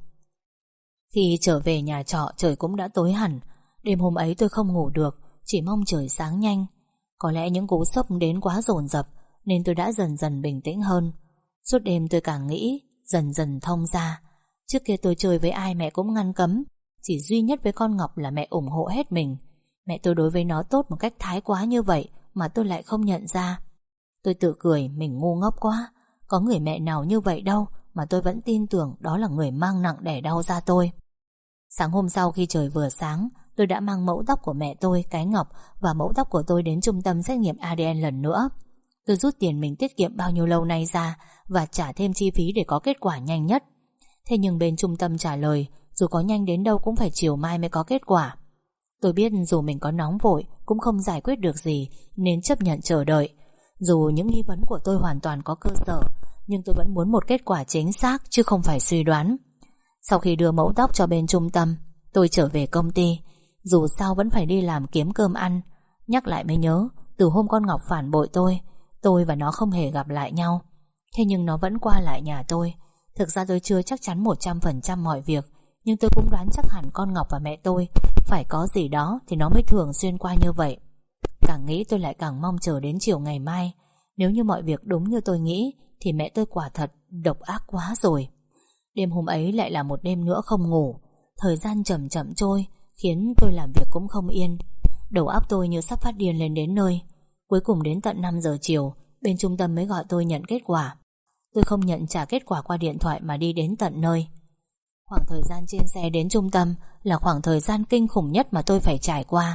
Khi trở về nhà trọ trời cũng đã tối hẳn. Đêm hôm ấy tôi không ngủ được, chỉ mong trời sáng nhanh. Có lẽ những cú sốc đến quá dồn dập nên tôi đã dần dần bình tĩnh hơn. Suốt đêm tôi càng nghĩ, dần dần thông ra. Trước kia tôi chơi với ai mẹ cũng ngăn cấm, chỉ duy nhất với con Ngọc là mẹ ủng hộ hết mình. Mẹ tôi đối với nó tốt một cách thái quá như vậy mà tôi lại không nhận ra. Tôi tự cười mình ngu ngốc quá. Có người mẹ nào như vậy đâu mà tôi vẫn tin tưởng đó là người mang nặng đẻ đau ra tôi. Sáng hôm sau khi trời vừa sáng, tôi đã mang mẫu tóc của mẹ tôi, cái Ngọc, và mẫu tóc của tôi đến trung tâm xét nghiệm ADN lần nữa. Tôi rút tiền mình tiết kiệm bao nhiêu lâu nay ra và trả thêm chi phí để có kết quả nhanh nhất. Thế nhưng bên trung tâm trả lời dù có nhanh đến đâu cũng phải chiều mai mới có kết quả. Tôi biết dù mình có nóng vội cũng không giải quyết được gì nên chấp nhận chờ đợi. Dù những nghi vấn của tôi hoàn toàn có cơ sở, nhưng tôi vẫn muốn một kết quả chính xác chứ không phải suy đoán. Sau khi đưa mẫu tóc cho bên trung tâm, tôi trở về công ty. Dù sao vẫn phải đi làm kiếm cơm ăn. Nhắc lại mới nhớ, từ hôm con Ngọc phản bội tôi và nó không hề gặp lại nhau. Thế nhưng nó vẫn qua lại nhà tôi. Thực ra tôi chưa chắc chắn 100% mọi việc, nhưng tôi cũng đoán chắc hẳn con Ngọc và mẹ tôi phải có gì đó thì nó mới thường xuyên qua như vậy. Càng nghĩ tôi lại càng mong chờ đến chiều ngày mai. Nếu như mọi việc đúng như tôi nghĩ thì mẹ tôi quả thật độc ác quá rồi. Đêm hôm ấy lại là một đêm nữa không ngủ. Thời gian chậm chậm trôi khiến tôi làm việc cũng không yên. Đầu óc tôi như sắp phát điên lên đến nơi. Cuối cùng đến tận 5 giờ chiều bên trung tâm mới gọi tôi nhận kết quả. Tôi không nhận trả kết quả qua điện thoại mà đi đến tận nơi. Khoảng thời gian trên xe đến trung tâm là khoảng thời gian kinh khủng nhất mà tôi phải trải qua.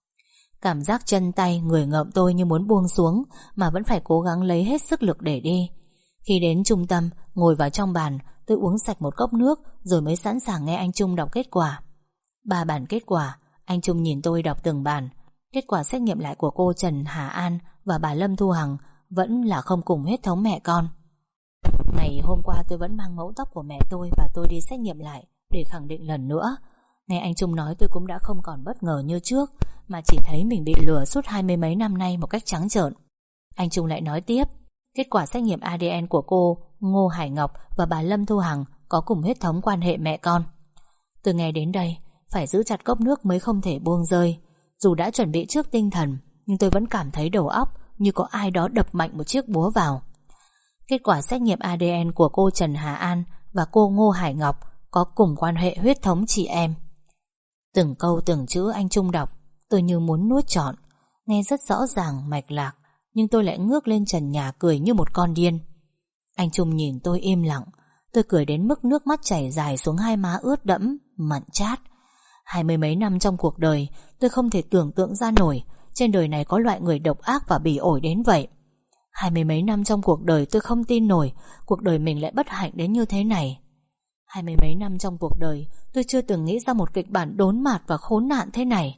Cảm giác chân tay người ngợm tôi như muốn buông xuống, mà vẫn phải cố gắng lấy hết sức lực để đi. Khi đến trung tâm, ngồi vào trong bàn, tôi uống sạch một cốc nước rồi mới sẵn sàng nghe anh Trung đọc kết quả. 3 bản kết quả. Anh Trung nhìn tôi đọc từng bản. Kết quả xét nghiệm lại của cô Trần Hà An và bà Lâm Thu Hằng vẫn là không cùng huyết thống mẹ con. Ngày hôm qua tôi vẫn mang mẫu tóc của mẹ tôi và tôi đi xét nghiệm lại để khẳng định lần nữa. Nghe anh Trung nói tôi cũng đã không còn bất ngờ như trước, mà chỉ thấy mình bị lừa suốt 20 mấy năm nay một cách trắng trợn. Anh Trung lại nói tiếp, kết quả xét nghiệm ADN của cô Ngô Hải Ngọc và bà Lâm Thu Hằng có cùng huyết thống quan hệ mẹ con. Tôi nghe đến đây Phải giữ chặt cốc nước mới không thể buông rơi. Dù đã chuẩn bị trước tinh thần, nhưng tôi vẫn cảm thấy đầu óc như có ai đó đập mạnh một chiếc búa vào. Kết quả xét nghiệm ADN của cô Trần Hà An và cô Ngô Hải Ngọc có cùng quan hệ huyết thống chị em. Từng câu từng chữ anh Trung đọc, tôi như muốn nuốt trọn. Nghe rất rõ ràng mạch lạc, nhưng tôi lại ngước lên trần nhà cười như một con điên. Anh Trung nhìn tôi im lặng. Tôi cười đến mức nước mắt chảy dài xuống hai má ướt đẫm, mặn chát. 20 mấy năm trong cuộc đời, tôi không thể tưởng tượng ra nổi trên đời này có loại người độc ác và bỉ ổi đến vậy. 20 mấy năm trong cuộc đời tôi không tin nổi cuộc đời mình lại bất hạnh đến như thế này. 20 mấy năm trong cuộc đời tôi chưa từng nghĩ ra một kịch bản đốn mạt và khốn nạn thế này.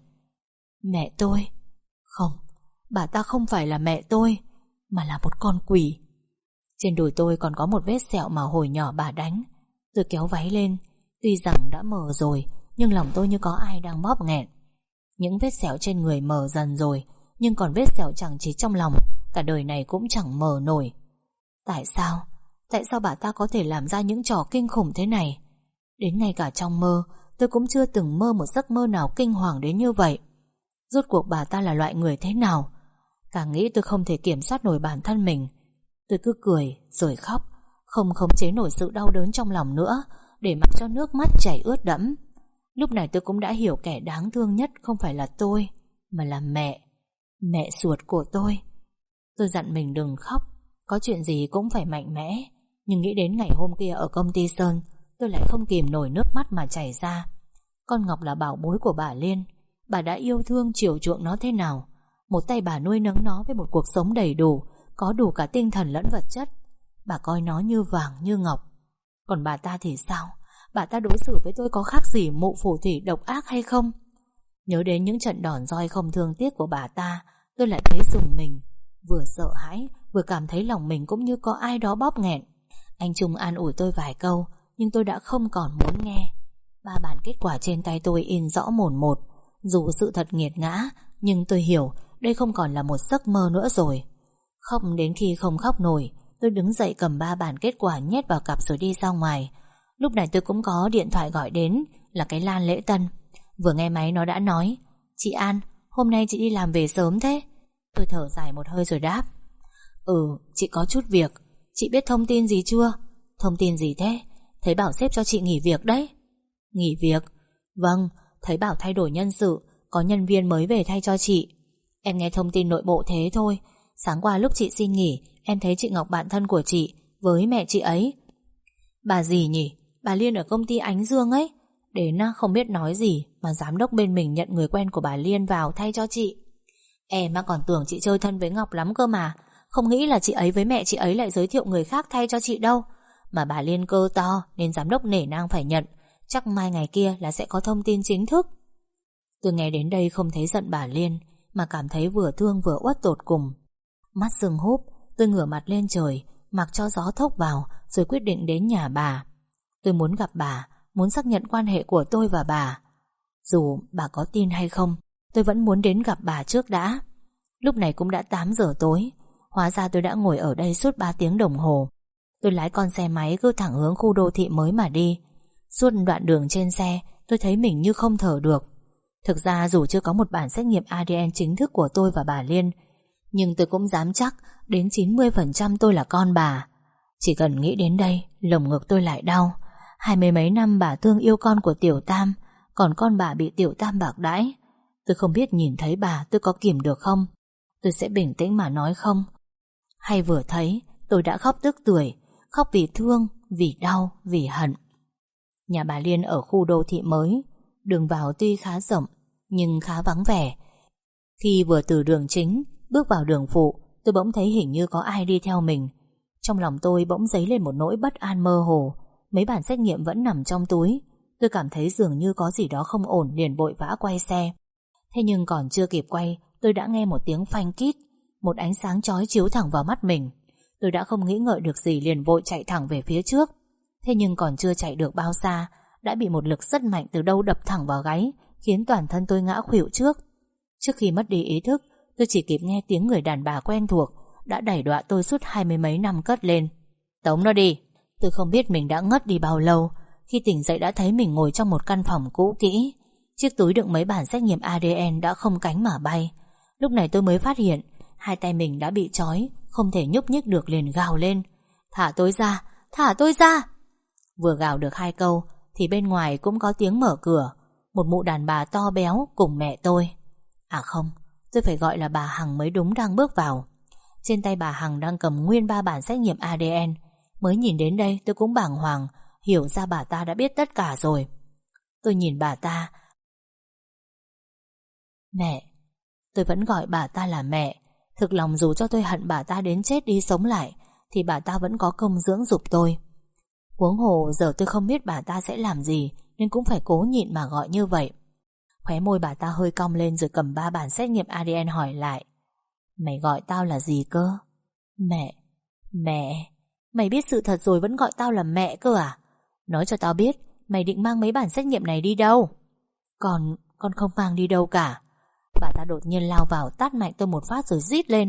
Mẹ tôi? Không, bà ta không phải là mẹ tôi, mà là một con quỷ. Trên đùi tôi còn có một vết sẹo mà hồi nhỏ bà đánh. Tôi kéo váy lên. Tuy rằng đã mờ rồi, nhưng lòng tôi như có ai đang bóp nghẹn. Những vết sẹo trên người mờ dần rồi, nhưng còn vết sẹo chẳng chỉ trong lòng, cả đời này cũng chẳng mờ nổi. Tại sao? Tại sao bà ta có thể làm ra những trò kinh khủng thế này? Đến ngay cả trong mơ, tôi cũng chưa từng mơ một giấc mơ nào kinh hoàng đến như vậy. Rốt cuộc bà ta là loại người thế nào? Càng nghĩ tôi không thể kiểm soát nổi bản thân mình. Tôi cứ cười rồi khóc, không khống chế nổi sự đau đớn trong lòng nữa, để mặc cho nước mắt chảy ướt đẫm. Lúc này tôi cũng đã hiểu kẻ đáng thương nhất không phải là tôi, mà là mẹ. Mẹ ruột của tôi. Tôi dặn mình đừng khóc, có chuyện gì cũng phải mạnh mẽ. Nhưng nghĩ đến ngày hôm kia ở công ty Sơn, tôi lại không kìm nổi nước mắt mà chảy ra. Con Ngọc là bảo bối của bà Liên. Bà đã yêu thương chiều chuộng nó thế nào. Một tay bà nuôi nấng nó với một cuộc sống đầy đủ, có đủ cả tinh thần lẫn vật chất. Bà coi nó như vàng như ngọc. Còn bà ta thì sao? Bà ta đối xử với tôi có khác gì mụ phù thủy độc ác hay không? Nhớ đến những trận đòn roi không thương tiếc của bà ta, tôi lại thấy rùng mình. Vừa sợ hãi, vừa cảm thấy lòng mình cũng như có ai đó bóp nghẹn. Anh Trung an ủi tôi vài câu, nhưng tôi đã không còn muốn nghe. 3 bản kết quả trên tay tôi in rõ mồn một. Dù sự thật nghiệt ngã, nhưng tôi hiểu đây không còn là một giấc mơ nữa rồi. Khóc đến khi không khóc nổi, tôi đứng dậy cầm 3 bản kết quả nhét vào cặp rồi đi ra ngoài. Lúc này tôi cũng có điện thoại gọi đến, là cái Lan Lễ Tân. Vừa nghe máy nó đã nói: "Chị An, hôm nay chị đi làm về sớm thế?" Tôi thở dài một hơi rồi đáp: Chị có chút việc. Chị biết thông tin gì chưa?" "Thông tin gì thế?" "Thấy bảo sếp cho chị nghỉ việc đấy." "Nghỉ việc?" "Vâng, thấy bảo thay đổi nhân sự, có nhân viên mới về thay cho chị." "Em nghe thông tin nội bộ thế thôi. Sáng qua lúc chị xin nghỉ, em thấy chị Ngọc bạn thân của chị với mẹ chị ấy." "Bà gì nhỉ?" "Bà Liên ở công ty Ánh Dương ấy. Đến không biết nói gì mà giám đốc bên mình nhận người quen của bà Liên vào thay cho chị." Em còn tưởng chị chơi thân với Ngọc lắm cơ mà. Không nghĩ là chị ấy với mẹ chị ấy lại giới thiệu người khác thay cho chị đâu. Mà bà Liên cơ to nên giám đốc nể nang phải nhận. Chắc mai ngày kia là sẽ có thông tin chính thức. Tôi nghe đến đây không thấy giận bà Liên, mà cảm thấy vừa thương vừa uất tột cùng. Mắt sưng húp, tôi ngửa mặt lên trời, mặc cho gió thốc vào, rồi quyết định đến nhà bà. Tôi muốn gặp bà, muốn xác nhận quan hệ của tôi và bà. Dù bà có tin hay không, tôi vẫn muốn đến gặp bà trước đã. Lúc này cũng đã 8 giờ tối. Hóa ra tôi đã ngồi ở đây suốt 3 tiếng đồng hồ. Tôi lái con xe máy cứ thẳng hướng khu đô thị mới mà đi. Suốt đoạn đường trên xe, tôi thấy mình như không thở được. Thực ra dù chưa có một bản xét nghiệm ADN chính thức của tôi và bà Liên, nhưng tôi cũng dám chắc đến 90% tôi là con bà. Chỉ cần nghĩ đến đây, lồng ngực tôi lại đau. 20 mấy năm bà thương yêu con của Tiểu Tam, còn con bà bị Tiểu Tam bạc đãi. Tôi không biết nhìn thấy bà tôi có kìm được không. Tôi sẽ bình tĩnh mà nói không, hay vừa thấy tôi đã khóc tức tưởi. Khóc vì thương, vì đau, vì hận. Nhà bà Liên ở khu đô thị mới. Đường vào tuy khá rộng, nhưng khá vắng vẻ. Khi vừa từ đường chính bước vào đường phụ, tôi bỗng thấy hình như có ai đi theo mình. Trong lòng tôi bỗng dấy lên một nỗi bất an mơ hồ. Mấy bản xét nghiệm vẫn nằm trong túi. Tôi cảm thấy dường như có gì đó không ổn, liền vội vã quay xe. Thế nhưng còn chưa kịp quay, tôi đã nghe một tiếng phanh kít. Một ánh sáng chói chiếu thẳng vào mắt mình. Tôi đã không nghĩ ngợi được gì, liền vội chạy thẳng về phía trước. Thế nhưng còn chưa chạy được bao xa, đã bị một lực rất mạnh từ đâu đập thẳng vào gáy, khiến toàn thân tôi ngã khuỵu trước. Trước khi mất đi ý thức, tôi chỉ kịp nghe tiếng người đàn bà quen thuộc đã đẩy đọa tôi suốt 20 mấy năm cất lên: "Tống nó đi." Tôi không biết mình đã ngất đi bao lâu. Khi tỉnh dậy đã thấy mình ngồi trong một căn phòng cũ kỹ. Chiếc túi đựng mấy bản xét nghiệm ADN đã không cánh mà bay. Lúc này tôi mới phát hiện hai tay mình đã bị trói, không thể nhúc nhích được, liền gào lên: "Thả tôi ra! Thả tôi ra!" Vừa gào được 2 câu thì bên ngoài cũng có tiếng mở cửa. Một mụ đàn bà to béo cùng mẹ tôi. À không, tôi phải gọi là bà Hằng mới đúng, đang bước vào. Trên tay bà Hằng đang cầm nguyên 3 bản xét nghiệm ADN. Mới nhìn đến đây tôi cũng bàng hoàng, hiểu ra bà ta đã biết tất cả rồi. Tôi nhìn bà ta. Mẹ. Tôi vẫn gọi bà ta là mẹ. Thực lòng dù cho tôi hận bà ta đến chết đi sống lại thì bà ta vẫn có công dưỡng dục tôi. Huống hồ giờ tôi không biết bà ta sẽ làm gì, nên cũng phải cố nhịn mà gọi như vậy. Khóe môi bà ta hơi cong lên rồi cầm 3 bản xét nghiệm ADN hỏi lại: "Mày gọi tao là gì cơ?" "Mẹ." "Mẹ? Mày biết sự thật rồi vẫn gọi tao là mẹ cơ à? Nói cho tao biết, mày định mang mấy bản xét nghiệm này đi đâu?" Con không mang đi đâu cả." Bà ta đột nhiên lao vào tát mạnh tôi một phát rồi rít lên: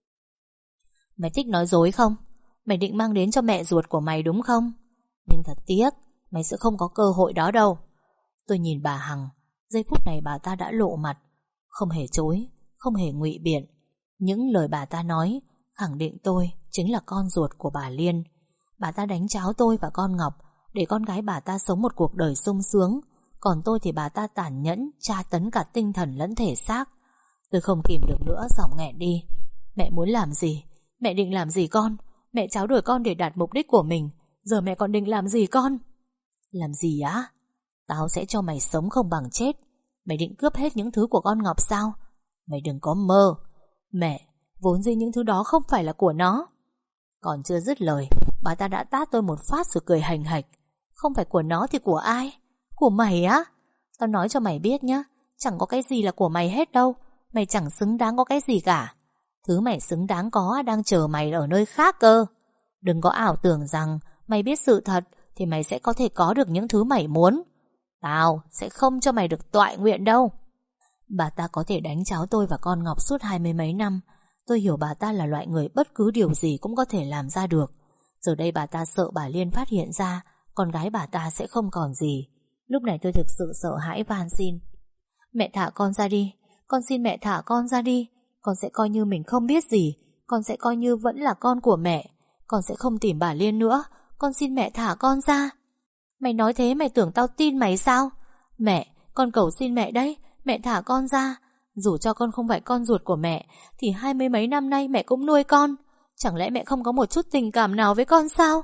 "Mày thích nói dối không? Mày định mang đến cho mẹ ruột của mày đúng không? Nhưng thật tiếc, mày sẽ không có cơ hội đó đâu." Tôi nhìn bà Hằng. Giây phút này bà ta đã lộ mặt, không hề chối, không hề ngụy biện. Những lời bà ta nói khẳng định tôi chính là con ruột của bà Liên. Bà ta đánh tráo tôi và con Ngọc để con gái bà ta sống một cuộc đời sung sướng, còn tôi thì bà ta tàn nhẫn tra tấn cả tinh thần lẫn thể xác. Tôi không kìm được nữa, giọng nghẹn đi: "Mẹ muốn làm gì? Mẹ định làm gì con? Mẹ tráo đuổi con để đạt mục đích của mình, giờ mẹ còn định làm gì con?" "Làm gì á? Tao sẽ cho mày sống không bằng chết. Mày định cướp hết những thứ của con Ngọc sao? Mày đừng có mơ. Mẹ, vốn dĩ những thứ đó không phải là của nó." Còn chưa dứt lời, bà ta đã tát tôi một phát rồi cười hành hạch: "Không phải của nó thì của ai? Của mày á? Tao nói cho mày biết nhá, chẳng có cái gì là của mày hết đâu. Mày chẳng xứng đáng có cái gì cả. Thứ mày xứng đáng có đang chờ mày ở nơi khác cơ. Đừng có ảo tưởng rằng mày biết sự thật thì mày sẽ có thể có được những thứ mày muốn. Tao sẽ không cho mày được toại nguyện đâu." Bà ta có thể đánh tráo tôi và con Ngọc suốt 20 mấy năm. Tôi hiểu bà ta là loại người bất cứ điều gì cũng có thể làm ra được. Giờ đây bà ta sợ bà Liên phát hiện ra con gái bà ta sẽ không còn gì. Lúc này tôi thực sự sợ hãi van xin: "Mẹ thả con ra đi. Con xin mẹ thả con ra đi. Con sẽ coi như mình không biết gì. Con sẽ coi như vẫn là con của mẹ. Con sẽ không tìm bà Liên nữa. Con xin mẹ thả con ra." "Mày nói thế mày tưởng tao tin mày sao? Mẹ, con cầu xin mẹ đấy. Mẹ thả con ra. Dù cho con không phải con ruột của mẹ thì 20 mấy năm nay mẹ cũng nuôi con. Chẳng lẽ mẹ không có một chút tình cảm nào với con sao?"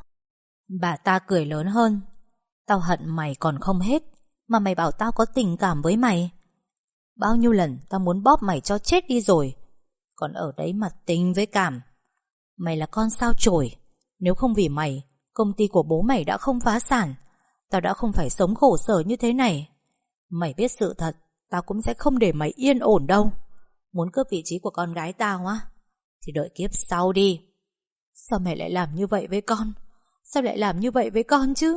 Bà ta cười lớn hơn: "Tao hận mày còn không hết, mà mày bảo tao có tình cảm với mày. Bao nhiêu lần tao muốn bóp mày cho chết đi rồi, còn ở đấy mà tình với cảm. Mày là con sao chổi. Nếu không vì mày, công ty của bố mày đã không phá sản. Tao đã không phải sống khổ sở như thế này. Mày biết sự thật, tao cũng sẽ không để mày yên ổn đâu. Muốn cướp vị trí của con gái tao á, thì đợi kiếp sau đi." "Sao mẹ lại làm như vậy với con? Sao lại làm như vậy với con chứ?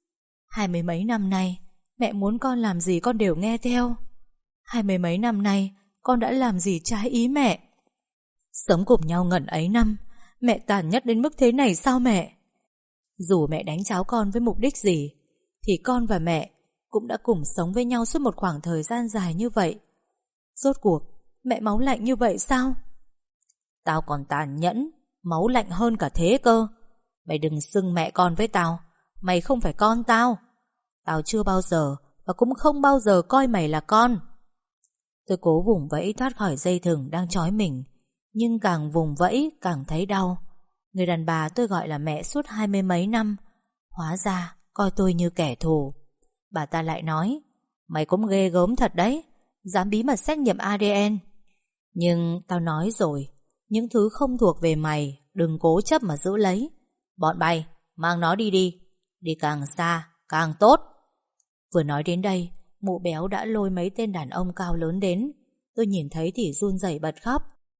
20 mấy năm nay mẹ muốn con làm gì con đều nghe theo. 20 mấy năm nay con đã làm gì trái ý mẹ? Sống cùng nhau ngần ấy năm, mẹ tàn nhẫn đến mức thế này sao mẹ? Dù mẹ đánh tráo con với mục đích gì thì con và mẹ cũng đã cùng sống với nhau suốt một khoảng thời gian dài như vậy. Rốt cuộc mẹ máu lạnh như vậy sao?" "Tao còn tàn nhẫn, máu lạnh hơn cả thế cơ. Mày đừng xưng mẹ con với tao. Mày không phải con tao. Tao chưa bao giờ và cũng không bao giờ coi mày là con." Tôi cố vùng vẫy thoát khỏi dây thừng đang trói mình, nhưng càng vùng vẫy càng thấy đau. Người đàn bà tôi gọi là mẹ suốt 20 mấy năm, hóa ra coi tôi như kẻ thù. Bà ta lại nói: "Mày cũng ghê gớm thật đấy, dám bí mật xét nghiệm ADN. Nhưng tao nói rồi, những thứ không thuộc về mày đừng cố chấp mà giữ lấy. Bọn bay, mang nó đi đi. Đi càng xa càng tốt." Vừa nói đến đây, mụ béo đã lôi mấy tên đàn ông cao lớn đến. Tôi nhìn thấy thì run rẩy bật khóc.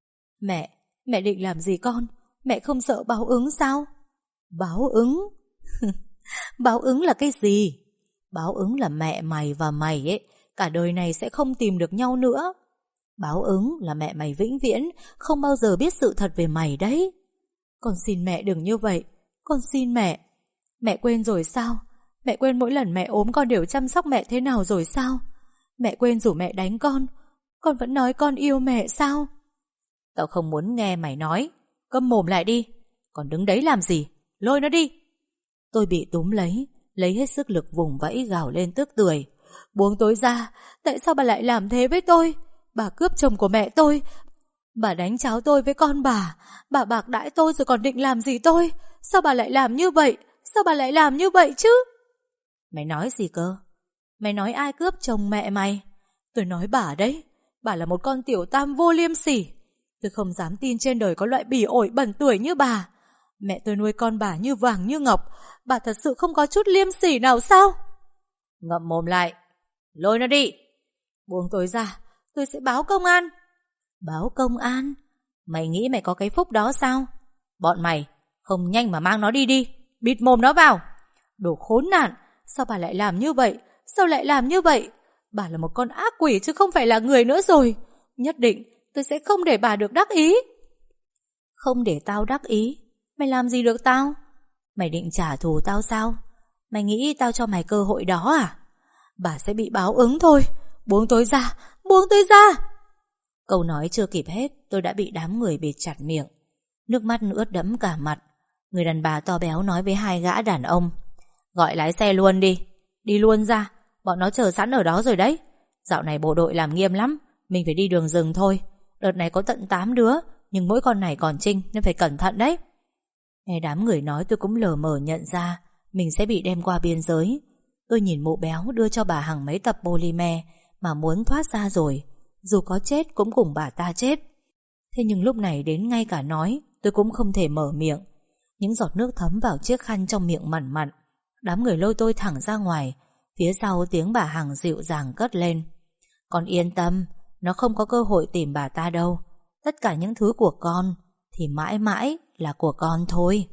Mẹ định làm gì con? Mẹ không sợ báo ứng sao?" "Báo ứng?" "Báo ứng là cái gì? Báo ứng là mẹ mày và mày ấy cả đời này sẽ không tìm được nhau nữa. Báo ứng là mẹ mày vĩnh viễn không bao giờ biết sự thật về mày đấy. Con xin mẹ đừng như vậy. Con xin mẹ. Mẹ quên rồi sao? Mẹ quên mỗi lần mẹ ốm con đều chăm sóc mẹ thế nào rồi sao? Mẹ quên rủ mẹ đánh con vẫn nói con yêu mẹ sao? Tao không muốn nghe mày nói. Câm mồm lại đi. Còn đứng đấy làm gì? Lôi nó đi. Tôi bị túm lấy hết sức lực vùng vẫy gào lên tức tưởi. Buông tôi ra. Tại sao bà lại làm thế với tôi? Bà cướp chồng của mẹ tôi. Bà đánh cháu tôi với con bà. Bà bạc đãi tôi rồi còn định làm gì tôi? Sao bà lại làm như vậy? Sao bà lại làm như vậy chứ? Mày nói gì cơ? Mày nói ai cướp chồng mẹ mày? Tôi nói bà đấy. Bà là một con tiểu tam vô liêm sỉ. Tôi không dám tin trên đời có loại bỉ ổi bẩn tuổi như bà. Mẹ tôi nuôi con bà như vàng như ngọc. Bà thật sự không có chút liêm sỉ nào sao? Ngậm mồm lại. Lôi nó đi. Buông tôi ra. Tôi sẽ báo công an. Báo công an? Mày nghĩ mày có cái phúc đó sao? Bọn mày không nhanh mà mang nó đi đi. Bịt mồm nó vào. Đồ khốn nạn. Sao bà lại làm như vậy? Sao lại làm như vậy? Bà là một con ác quỷ chứ không phải là người nữa rồi. Nhất định tôi sẽ không để bà được đắc ý. Không để tao đắc ý? Mày làm gì được tao? Mày định trả thù tao sao? Mày nghĩ tao cho mày cơ hội đó à? Bà sẽ bị báo ứng thôi. Buông tôi ra. Buông tôi ra. Câu nói chưa kịp hết, tôi đã bị đám người bịt chặt miệng. Nước mắt ướt đẫm cả mặt. Người đàn bà to béo nói với hai gã đàn ông: Gọi lái xe luôn đi. Đi luôn ra. Bọn nó chờ sẵn ở đó rồi đấy. Dạo này bộ đội làm nghiêm lắm. Mình phải đi đường rừng thôi. Đợt này có tận 8 đứa, nhưng mỗi con này còn trinh nên phải cẩn thận đấy. Nghe đám người nói tôi cũng lờ mờ nhận ra mình sẽ bị đem qua biên giới. Tôi nhìn mụ béo đưa cho bà Hằng mấy tập polymer mà muốn thoát ra rồi. Dù có chết cũng cùng bà ta chết. Thế nhưng lúc này đến ngay cả nói tôi cũng không thể mở miệng. Những giọt nước thấm vào chiếc khăn trong miệng mặn mặn. Đám người lôi tôi thẳng ra ngoài. Phía sau tiếng bà Hằng dịu dàng cất lên: Con yên tâm, nó không có cơ hội tìm bà ta đâu. Tất cả những thứ của con thì mãi mãi là của con thôi.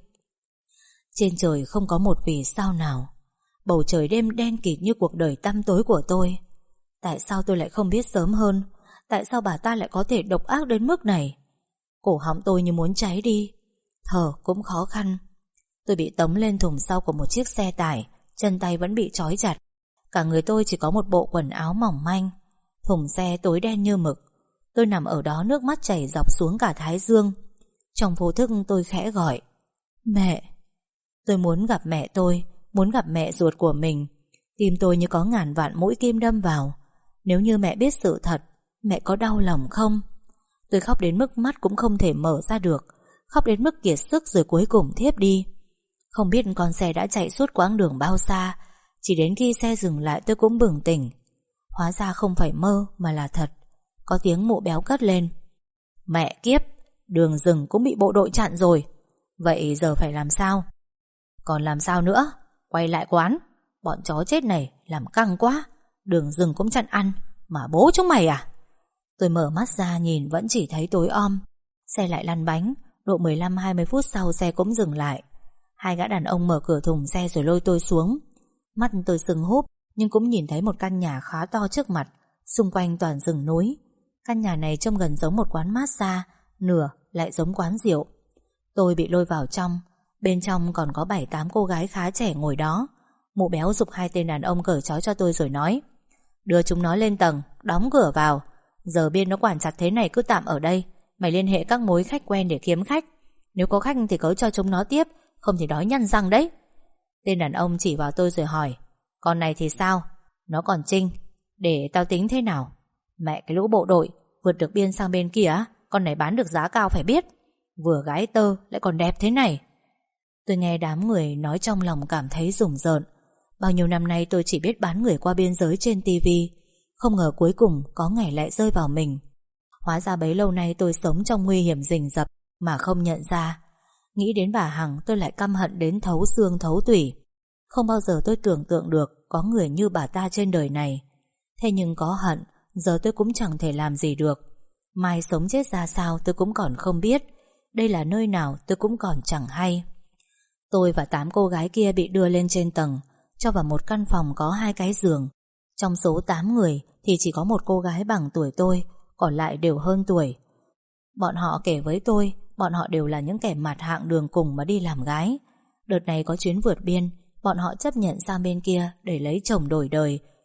Trên trời không có một vì sao nào. Bầu trời đêm đen kịt như cuộc đời tăm tối của tôi. Tại sao tôi lại không biết sớm hơn? Tại sao bà ta lại có thể độc ác đến mức này? Cổ họng tôi như muốn cháy đi. Thở cũng khó khăn. Tôi bị tống lên thùng sau của một chiếc xe tải. Chân tay vẫn bị trói chặt. Cả người tôi chỉ có một bộ quần áo mỏng manh. Thùng xe tối đen như mực. Tôi nằm ở đó nước mắt chảy dọc xuống cả thái dương. Trong vô thức tôi khẽ gọi: Mẹ. Tôi muốn gặp mẹ tôi. Muốn gặp mẹ ruột của mình. Tim tôi như có ngàn vạn mũi kim đâm vào. Nếu như mẹ biết sự thật, mẹ có đau lòng không? Tôi khóc đến mức mắt cũng không thể mở ra được. Khóc đến mức kiệt sức rồi cuối cùng thiếp đi. Không biết con xe đã chạy suốt quãng đường bao xa. Chỉ đến khi xe dừng lại tôi cũng bừng tỉnh. Hóa ra không phải mơ mà là thật. Có tiếng mụ béo cất lên: Mẹ kiếp, đường rừng cũng bị bộ đội chặn rồi. Vậy giờ phải làm sao? Còn làm sao nữa? Quay lại quán. Bọn chó chết này làm căng quá. Đường rừng cũng chặn ăn. Mà bố chúng mày à? Tôi mở mắt ra nhìn vẫn chỉ thấy tối om. Xe lại lăn bánh. Độ 15-20 phút sau xe cũng dừng lại. Hai gã đàn ông mở cửa thùng xe rồi lôi tôi xuống. Mắt tôi sưng húp, nhưng cũng nhìn thấy một căn nhà khá to trước mặt. Xung quanh toàn rừng núi. Căn nhà này trông gần giống một quán massage, nửa lại giống quán rượu. Tôi bị lôi vào trong. Bên trong còn có 7-8 cô gái khá trẻ ngồi đó. Mụ béo giục hai tên đàn ông cởi trói cho tôi rồi nói: Đưa chúng nó lên tầng, đóng cửa vào. Giờ biên nó quản chặt thế này cứ tạm ở đây. Mày liên hệ các mối khách quen để kiếm khách. Nếu có khách thì cớ cho chúng nó tiếp, không thì đói nhăn răng đấy. Tên đàn ông chỉ vào tôi rồi hỏi: Con này thì sao? Nó còn trinh. Để tao tính thế nào? Mẹ cái lũ bộ đội, vượt được biên sang bên kia, con này bán được giá cao phải biết. Vừa gái tơ lại còn đẹp thế này. Tôi nghe đám người nói trong lòng cảm thấy rùng rợn. Bao nhiêu năm nay tôi chỉ biết bán người qua biên giới trên tivi. Không ngờ cuối cùng có ngày lại rơi vào mình. Hóa ra bấy lâu nay tôi sống trong nguy hiểm rình rập mà không nhận ra. Nghĩ đến bà Hằng tôi lại căm hận đến thấu xương thấu tủy. Không bao giờ tôi tưởng tượng được có người như bà ta trên đời này. Thế nhưng có hận, giờ tôi cũng chẳng thể làm gì được. Mai sống chết ra sao tôi cũng còn không biết. Đây là nơi nào tôi cũng còn chẳng hay. Tôi và 8 cô gái kia bị đưa lên trên tầng, cho vào một căn phòng có 2 cái giường. Trong số 8 người thì chỉ có một cô gái bằng tuổi tôi, còn lại đều hơn tuổi. Bọn họ kể với tôi, bọn họ đều là những kẻ mạt hạng đường cùng mà đi làm gái. Đợt này có chuyến vượt biên, bọn họ chấp nhận sang bên kia để lấy chồng đổi đời,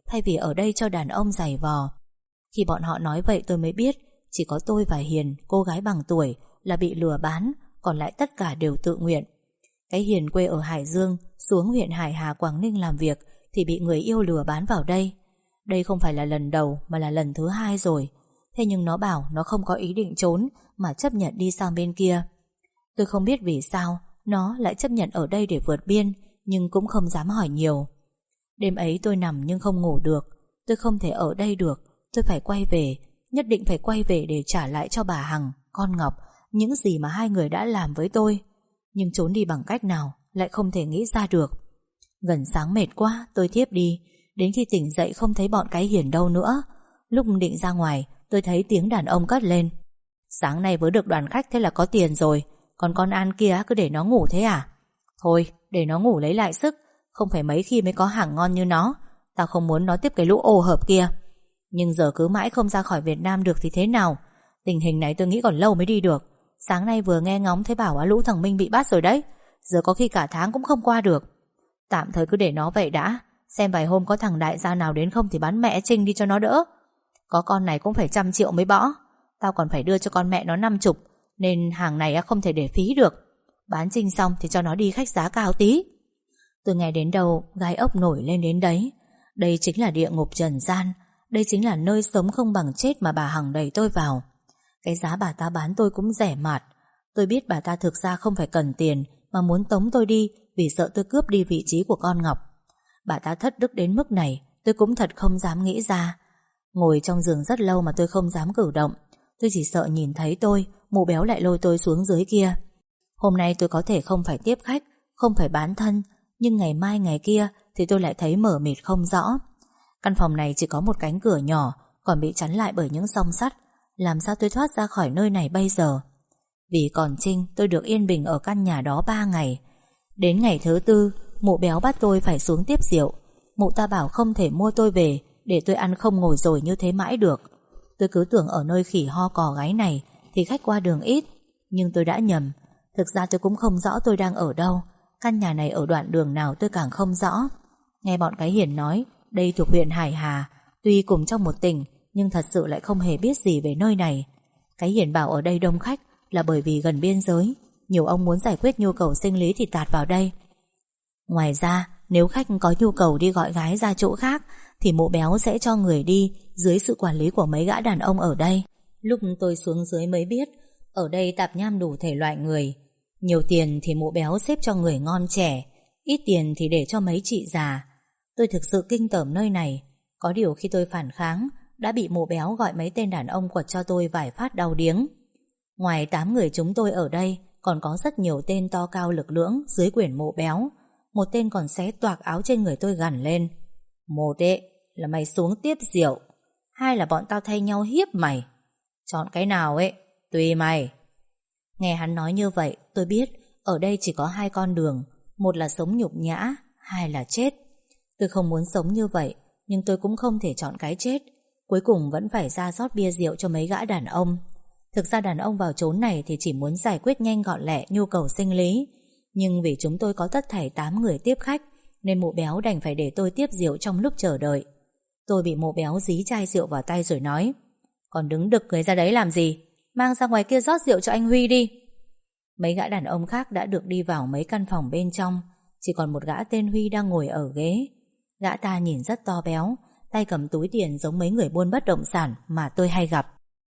thay vì ở đây cho đàn ông giày vò. Khi bọn họ nói vậy tôi mới biết chỉ có tôi và Hiền, cô gái bằng tuổi, là bị lừa bán, còn lại tất cả đều tự nguyện. Cái Hiền quê ở Hải Dương xuống huyện Hải Hà, Quảng Ninh làm việc thì bị người yêu lừa bán vào đây. Đây không phải là lần đầu mà là lần thứ 2 rồi. Thế nhưng nó bảo nó không có ý định trốn mà chấp nhận đi sang bên kia. Tôi không biết vì sao nó lại chấp nhận ở đây để vượt biên, nhưng cũng không dám hỏi nhiều. Đêm ấy tôi nằm nhưng không ngủ được. Tôi không thể ở đây được. Tôi phải quay về, nhất định phải quay về để trả lại cho bà Hằng, con Ngọc những gì mà hai người đã làm với tôi. Nhưng trốn đi bằng cách nào lại không thể nghĩ ra được. Gần sáng mệt quá tôi thiếp đi. Đến khi tỉnh dậy không thấy bọn cái Hiền đâu nữa. Lúc định ra ngoài tôi thấy tiếng đàn ông cất lên: "Sáng nay với được đoàn khách thế là có tiền rồi. Còn con An kia cứ để nó ngủ thế à? Thôi để nó ngủ lấy lại sức. Không phải mấy khi mới có hàng ngon như nó. Tao không muốn nó tiếp cái lũ ô hợp kia. Nhưng giờ cứ mãi không ra khỏi Việt Nam được thì thế nào? Tình hình này tôi nghĩ còn lâu mới đi được. Sáng nay vừa nghe ngóng thấy bảo lũ thằng Minh bị bắt rồi đấy. Giờ có khi cả tháng cũng không qua được. Tạm thời cứ để nó vậy đã. Xem vài hôm có thằng đại gia nào đến không thì bán mẹ Trinh đi cho nó đỡ. Có con này cũng phải 100 triệu mới bỏ. Tao còn phải đưa cho con mẹ nó 50, nên hàng này không thể để phí được. Bán Trinh xong thì cho nó đi khách giá cao tí." Tôi nghe đến đâu gai ốc nổi lên đến đấy. Đây chính là địa ngục trần gian. Đây chính là nơi sống không bằng chết mà bà Hằng đẩy tôi vào. Cái giá bà ta bán tôi cũng rẻ mạt. Tôi biết bà ta thực ra không phải cần tiền mà muốn tống tôi đi vì sợ tôi cướp đi vị trí của con Ngọc. Bà ta thất đức đến mức này tôi cũng thật không dám nghĩ ra. Ngồi trong giường rất lâu mà tôi không dám cử động. Tôi chỉ sợ nhìn thấy tôi, mụ béo lại lôi tôi xuống dưới kia. Hôm nay tôi có thể không phải tiếp khách, không phải bán thân, nhưng ngày mai ngày kia thì tôi lại thấy mờ mịt không rõ. Căn phòng này chỉ có một cánh cửa nhỏ, còn bị chắn lại bởi những song sắt. Làm sao tôi thoát ra khỏi nơi này bây giờ? Vì còn Trinh tôi được yên bình ở căn nhà đó 3 ngày. Đến ngày thứ 4, mụ béo bắt tôi phải xuống tiếp rượu. Mụ ta bảo không thể mua tôi về để tôi ăn không ngồi rồi như thế mãi được. Tôi cứ tưởng ở nơi khỉ ho cò gáy này thì khách qua đường ít. Nhưng tôi đã nhầm. Thực ra tôi cũng không rõ tôi đang ở đâu. Căn nhà này ở đoạn đường nào tôi càng không rõ. Nghe bọn cái Hiền nói đây thuộc huyện Hải Hà, tuy cùng trong một tỉnh nhưng thật sự lại không hề biết gì về nơi này. Cái Hiền bảo ở đây đông khách là bởi vì gần biên giới, nhiều ông muốn giải quyết nhu cầu sinh lý thì tạt vào đây. Ngoài ra nếu khách có nhu cầu đi gọi gái ra chỗ khác thì mụ béo sẽ cho người đi dưới sự quản lý của mấy gã đàn ông ở đây. Lúc tôi xuống dưới mới biết ở đây tạp nham đủ thể loại người. Nhiều tiền thì mụ béo xếp cho người ngon trẻ, ít tiền thì để cho mấy chị già. Tôi thực sự kinh tởm nơi này. Có điều khi tôi phản kháng đã bị mụ béo gọi mấy tên đàn ông quật cho tôi vài phát đau điếng. Ngoài 8 người chúng tôi ở đây còn có rất nhiều tên to cao lực lưỡng dưới quyền mụ béo. Một tên còn xé toạc áo trên người tôi gằn lên: "Một là mày xuống tiếp rượu, 2 là bọn tao thay nhau hiếp mày. Chọn cái nào tùy mày." Nghe hắn nói như vậy tôi biết ở đây chỉ có 2 con đường. Một là sống nhục nhã, 2 là chết. Tôi không muốn sống như vậy, nhưng tôi cũng không thể chọn cái chết. Cuối cùng vẫn phải ra rót bia rượu cho mấy gã đàn ông. Thực ra đàn ông vào chốn này thì chỉ muốn giải quyết nhanh gọn lẹ nhu cầu sinh lý. Nhưng vì chúng tôi có tất thảy 8 người tiếp khách nên mụ béo đành phải để tôi tiếp rượu trong lúc chờ đợi. Tôi bị mụ béo dí chai rượu vào tay rồi nói: "Còn đứng đực người ra đấy làm gì? Mang ra ngoài kia rót rượu cho anh Huy đi." Mấy gã đàn ông khác đã được đi vào mấy căn phòng bên trong. Chỉ còn một gã tên Huy đang ngồi ở ghế. Gã ta nhìn rất to béo, tay cầm túi tiền giống mấy người buôn bất động sản mà tôi hay gặp.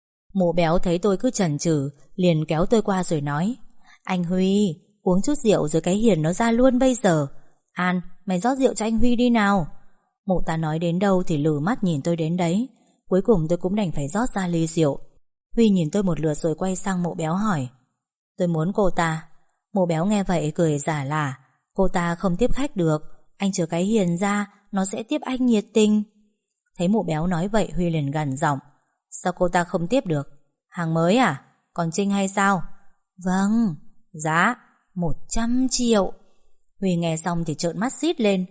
Mụ béo thấy tôi cứ chần chừ liền kéo tôi qua rồi nói: "Anh Huy, uống chút rượu rồi cái Hiền nó ra luôn bây giờ. An, mày rót rượu cho anh Huy đi nào." Mụ ta nói đến đâu thì lử mắt nhìn tôi đến đấy. Cuối cùng tôi cũng đành phải rót ra ly rượu. Huy nhìn tôi một lượt rồi quay sang mụ béo hỏi: "Tôi muốn cô ta." Mụ béo nghe vậy cười giả lả: "Cô ta không tiếp khách được, anh chờ cái Hiền ra, nó sẽ tiếp anh nhiệt tình." Thấy mụ béo nói vậy Huy liền gằn giọng: "Sao cô ta không tiếp được? Hàng mới à? Còn Trinh hay sao?" "Vâng." "Giá 100 triệu." Huy nghe xong thì trợn mắt rít lên: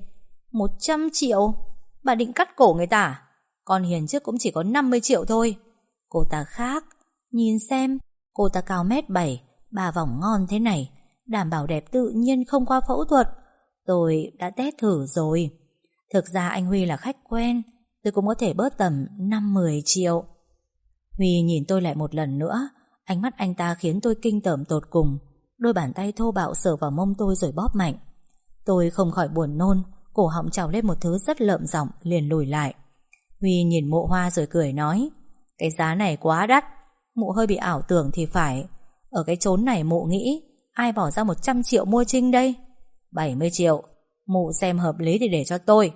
100 triệu? Bà định cắt cổ người ta à? Con Hiền trước cũng chỉ có 50 triệu thôi. Cô ta khác. Nhìn xem, cô ta cao 1m7, 3 vòng ngon thế này, đảm bảo đẹp tự nhiên không qua phẫu thuật. Tôi đã test thử rồi. Thực ra anh Huy là khách quen, tôi cũng có thể bớt tầm 5-10 triệu. Huy nhìn tôi lại một lần nữa. Ánh mắt anh ta khiến tôi kinh tởm tột cùng. Đôi bàn tay thô bạo sờ vào mông tôi rồi bóp mạnh. Tôi không khỏi buồn nôn, cổ họng trào lên một thứ rất lợm giọng, liền lùi lại. Huy nhìn Mộ Hoa rồi cười nói: cái giá này quá đắt, mụ hơi bị ảo tưởng thì phải. Ở cái chốn này mụ nghĩ ai bỏ ra 100 triệu mua Trinh đây? 70 triệu, mụ xem hợp lý thì để cho tôi.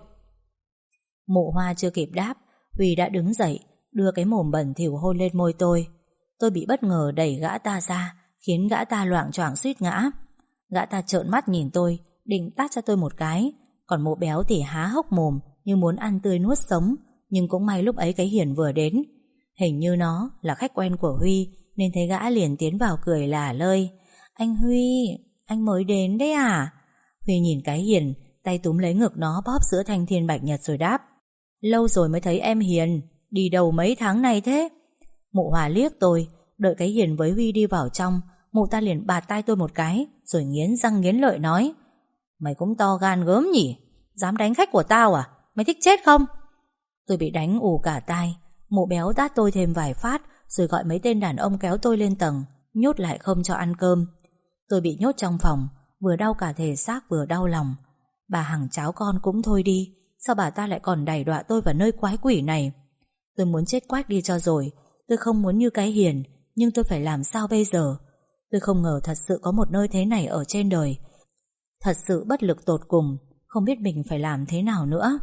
Mộ Hoa chưa kịp đáp, Huy đã đứng dậy, đưa cái mồm bẩn thỉu hôn lên môi tôi. Tôi bị bất ngờ đẩy gã ta ra, khiến gã ta loạng choạng suýt ngã. Gã ta trợn mắt nhìn tôi, định tát cho tôi một cái. Còn Mộ Béo thì há hốc mồm như muốn ăn tươi nuốt sống. Nhưng cũng may lúc ấy cái Hiền vừa đến. Hình như nó là khách quen của Huy, nên thấy gã liền tiến vào cười lả lơi: anh Huy, anh mới đến đấy à? Huy nhìn cái Hiền, tay túm lấy ngực nó bóp giữa thanh thiên bạch nhật rồi đáp: lâu rồi mới thấy em Hiền, đi đâu mấy tháng này thế? Mụ Hòa liếc tôi, đợi cái Hiền với Huy đi vào trong, mụ ta liền bạt tai tôi một cái, rồi nghiến răng nghiến lợi nói: mày cũng to gan gớm nhỉ, dám đánh khách của tao à? Mày thích chết không? Tôi bị đánh ù cả tai. Mụ Béo tát tôi thêm vài phát, rồi gọi mấy tên đàn ông kéo tôi lên tầng, nhốt lại không cho ăn cơm. Tôi bị nhốt trong phòng, vừa đau cả thể xác vừa đau lòng. Bà Hằng cháo con cũng thôi đi, sao bà ta lại còn đày đọa tôi vào nơi quái quỷ này? Tôi muốn chết quách đi cho rồi. Tôi không muốn như cái Hiền, nhưng tôi phải làm sao bây giờ? Tôi không ngờ thật sự có một nơi thế này ở trên đời. Thật sự bất lực tột cùng, không biết mình phải làm thế nào nữa.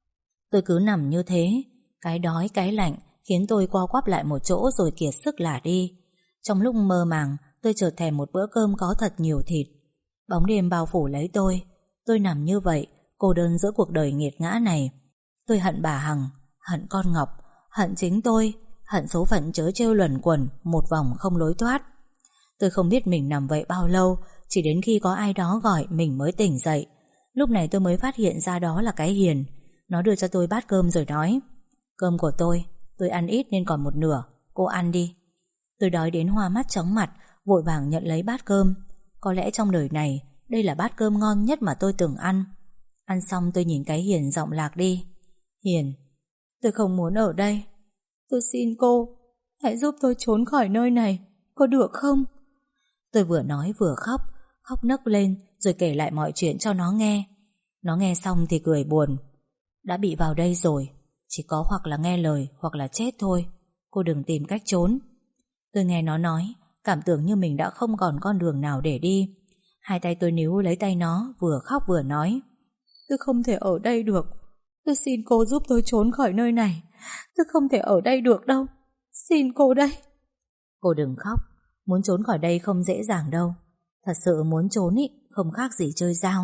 Tôi cứ nằm như thế, cái đói cái lạnh khiến tôi co quắp lại một chỗ rồi kiệt sức lả đi. Trong lúc mơ màng, tôi chợt thèm một bữa cơm có thật nhiều thịt. Bóng đêm bao phủ lấy tôi nằm như vậy, cô đơn giữa cuộc đời nghiệt ngã này. Tôi hận bà Hằng, hận con Ngọc, hận chính tôi, hận số phận trớ trêu luẩn quẩn một vòng không lối thoát. Tôi không biết mình nằm vậy bao lâu, chỉ đến khi có ai đó gọi mình mới tỉnh dậy. Lúc này tôi mới phát hiện ra đó là cái Hiền. Nó đưa cho tôi bát cơm rồi nói: cơm của tôi ăn ít nên còn một nửa, cô ăn đi. Tôi đói đến hoa mắt chóng mặt, vội vàng nhận lấy bát cơm. Có lẽ trong đời này, đây là bát cơm ngon nhất mà tôi từng ăn. Ăn xong tôi nhìn cái Hiền giọng lạc đi: Hiền, tôi không muốn ở đây. Tôi xin cô, hãy giúp tôi trốn khỏi nơi này, có được không? Tôi vừa nói vừa khóc, khóc nấc lên rồi kể lại mọi chuyện cho nó nghe. Nó nghe xong thì cười buồn: đã bị vào đây rồi, chỉ có hoặc là nghe lời hoặc là chết thôi. Cô đừng tìm cách trốn. Tôi nghe nó nói, cảm tưởng như mình đã không còn con đường nào để đi. Hai tay tôi níu lấy tay nó, vừa khóc vừa nói: tôi không thể ở đây được. Tôi xin cô giúp tôi trốn khỏi nơi này. Tôi không thể ở đây được đâu. Xin cô đây. Cô đừng khóc. Muốn trốn khỏi đây không dễ dàng đâu. Thật sự muốn trốn ý, không khác gì chơi dao.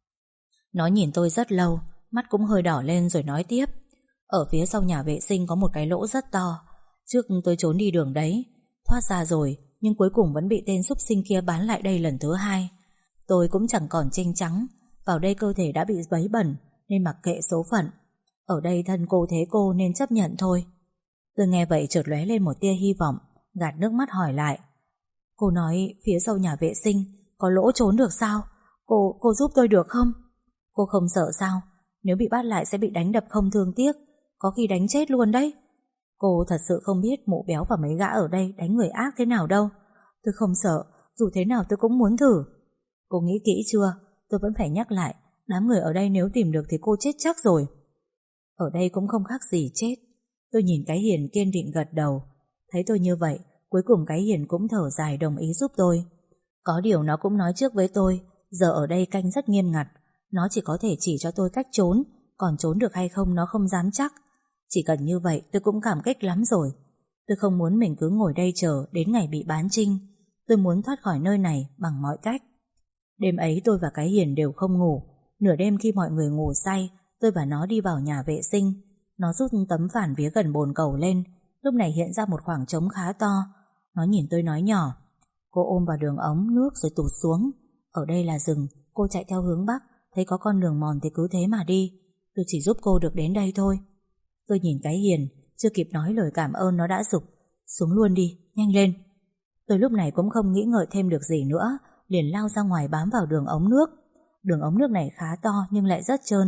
Nó nhìn tôi rất lâu, mắt cũng hơi đỏ lên rồi nói tiếp: ở phía sau nhà vệ sinh có một cái lỗ rất to. Trước tôi trốn đi đường đấy, thoát ra rồi, nhưng cuối cùng vẫn bị tên súc sinh kia bán lại đây lần thứ hai. Tôi cũng chẳng còn chênh trắng, vào đây cơ thể đã bị vấy bẩn, nên mặc kệ số phận. Ở đây thân cô thế cô nên chấp nhận thôi. Tôi nghe vậy chợt lóe lên một tia hy vọng, gạt nước mắt hỏi lại: cô nói phía sau nhà vệ sinh có lỗ trốn được sao? Cô giúp tôi được không? Cô không sợ sao? Nếu bị bắt lại sẽ bị đánh đập không thương tiếc, có khi đánh chết luôn đấy. Cô thật sự không biết Mụ Béo và mấy gã ở đây đánh người ác thế nào đâu. Tôi không sợ, dù thế nào tôi cũng muốn thử. Cô nghĩ kỹ chưa? Tôi vẫn phải nhắc lại, đám người ở đây nếu tìm được thì cô chết chắc rồi. Ở đây cũng không khác gì chết. Tôi nhìn cái Hiền kiên định gật đầu. Thấy tôi như vậy, cuối cùng cái Hiền cũng thở dài đồng ý giúp tôi. Có điều nó cũng nói trước với tôi, giờ ở đây canh rất nghiêm ngặt. Nó chỉ có thể chỉ cho tôi cách trốn, còn trốn được hay không nó không dám chắc. Chỉ cần như vậy tôi cũng cảm kích lắm rồi. Tôi không muốn mình cứ ngồi đây chờ đến ngày bị bán Trinh. Tôi muốn thoát khỏi nơi này bằng mọi cách. Đêm ấy tôi và cái Hiền đều không ngủ. Nửa đêm khi mọi người ngủ say, tôi và nó đi vào nhà vệ sinh. Nó rút tấm phản vía gần bồn cầu lên. Lúc này hiện ra một khoảng trống khá to. Nó nhìn tôi nói nhỏ: cô ôm vào đường ống nước rồi tụt xuống. Ở đây là rừng, cô chạy theo hướng bắc, thấy có con đường mòn thì cứ thế mà đi. Tôi chỉ giúp cô được đến đây thôi. Tôi nhìn cái Hiền, chưa kịp nói lời cảm ơn nó đã giục: xuống luôn đi, nhanh lên. Tôi lúc này cũng không nghĩ ngợi thêm được gì nữa, liền lao ra ngoài bám vào đường ống nước. Đường ống nước này khá to nhưng lại rất trơn.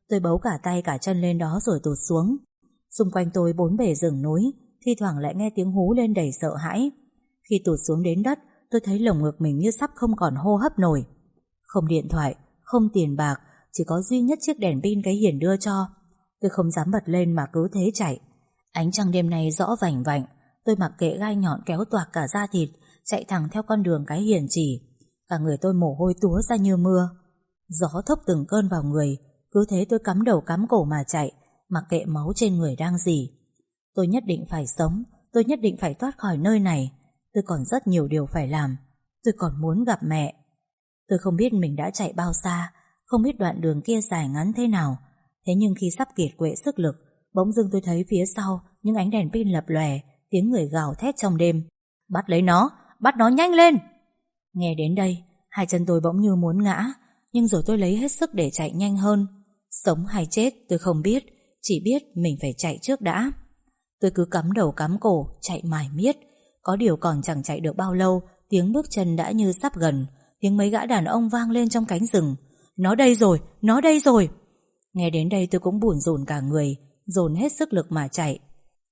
Tôi bấu cả tay cả chân lên đó rồi tụt xuống. Xung quanh tôi bốn bề rừng núi, thi thoảng lại nghe tiếng hú lên đầy sợ hãi. Khi tụt xuống đến đất, tôi thấy lồng ngực mình như sắp không còn hô hấp nổi. Không điện thoại, không tiền bạc, chỉ có duy nhất chiếc đèn pin cái Hiền đưa cho. Tôi không dám bật lên mà cứ thế chạy. Ánh trăng đêm nay rõ vành vạnh. Tôi mặc kệ gai nhọn kéo toạc cả da thịt, chạy thẳng theo con đường cái Hiền chỉ. Cả người tôi mồ hôi túa ra như mưa. Gió thốc từng cơn vào người. Cứ thế tôi cắm đầu cắm cổ mà chạy, mặc kệ máu trên người đang rỉ. Tôi nhất định phải sống. Tôi nhất định phải thoát khỏi nơi này. Tôi còn rất nhiều điều phải làm. Tôi còn muốn gặp mẹ. Tôi không biết mình đã chạy bao xa, không biết đoạn đường kia dài ngắn thế nào. Thế nhưng khi sắp kiệt quệ sức lực, bỗng dưng tôi thấy phía sau những ánh đèn pin lập lòe, tiếng người gào thét trong đêm. Bắt lấy nó, bắt nó nhanh lên. Nghe đến đây, hai chân tôi bỗng như muốn ngã, nhưng rồi tôi lấy hết sức để chạy nhanh hơn. Sống hay chết tôi không biết, chỉ biết mình phải chạy trước đã. Tôi cứ cắm đầu cắm cổ, chạy mải miết. Có điều còn chẳng chạy được bao lâu, tiếng bước chân đã như sắp gần. Tiếng mấy gã đàn ông vang lên trong cánh rừng. Nó đây rồi, nó đây rồi. Nghe đến đây tôi cũng bủn rủn cả người, dồn hết sức lực mà chạy.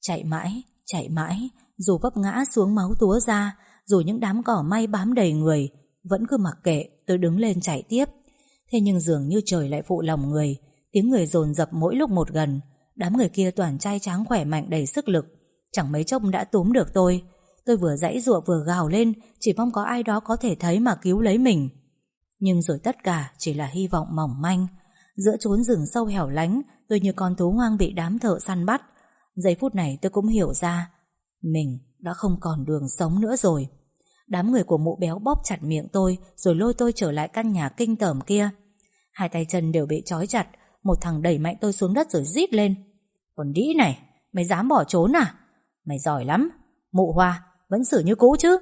Chạy mãi, dù vấp ngã xuống máu túa ra, dù những đám cỏ may bám đầy người, vẫn cứ mặc kệ, tôi đứng lên chạy tiếp. Thế nhưng dường như trời lại phụ lòng người. Tiếng người dồn dập mỗi lúc một gần. Đám người kia toàn trai tráng khỏe mạnh đầy sức lực. Chẳng mấy chốc đã túm được tôi. Tôi vừa giãy giụa vừa gào lên, chỉ mong có ai đó có thể thấy mà cứu lấy mình. Nhưng rồi tất cả chỉ là hy vọng mỏng manh. Giữa chốn rừng sâu hẻo lánh, tôi như con thú hoang bị đám thợ săn bắt. Giây phút này tôi cũng hiểu ra mình đã không còn đường sống nữa rồi. Đám người của mụ béo bóp chặt miệng tôi, rồi lôi tôi trở lại căn nhà kinh tởm kia. Hai tay chân đều bị trói chặt. Một thằng đẩy mạnh tôi xuống đất rồi rít lên. Còn đĩ này, mày dám bỏ trốn à? Mày giỏi lắm. Mụ Hoa vẫn xử như cũ chứ?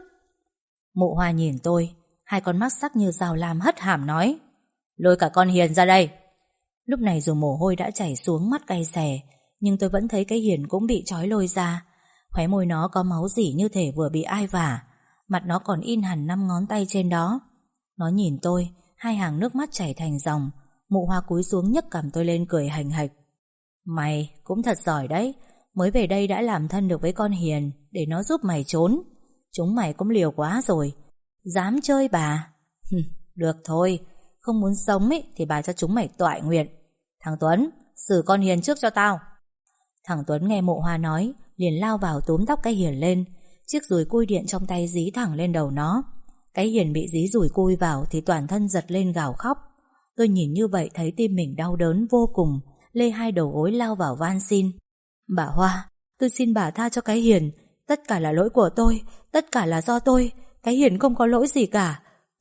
Mụ Hoa nhìn tôi, hai con mắt sắc như dao lam hất hàm nói, lôi cả con Hiền ra đây. Lúc này dù mồ hôi đã chảy xuống mắt cay xè, nhưng tôi vẫn thấy cái Hiền cũng bị trói lôi ra. Khóe môi nó có máu rỉ như thể vừa bị ai vả. Mặt nó còn in hẳn 5 ngón tay trên đó. Nó nhìn tôi, hai hàng nước mắt chảy thành dòng. Mụ Hoa cúi xuống nhấc cằm tôi lên cười hành hạch. Mày cũng thật giỏi đấy. Mới về đây đã làm thân được với con Hiền để nó giúp mày trốn. Chúng mày cũng liều quá rồi. Dám chơi bà. Được thôi, không muốn sống ý, thì bà cho chúng mày toại nguyện. Thằng Tuấn, xử con Hiền trước cho tao. Thằng Tuấn nghe mụ Hoa nói, liền lao vào túm tóc cái Hiền lên. Chiếc dùi cui điện trong tay dí thẳng lên đầu nó. Cái Hiền bị dí dùi cui vào thì toàn thân giật lên gào khóc. Tôi nhìn như vậy thấy tim mình đau đớn vô cùng, lê hai đầu gối lao vào van xin. Bà Hoa, tôi xin bà tha cho cái Hiền. Tất cả là lỗi của tôi, tất cả là do tôi. Cái Hiền không có lỗi gì cả.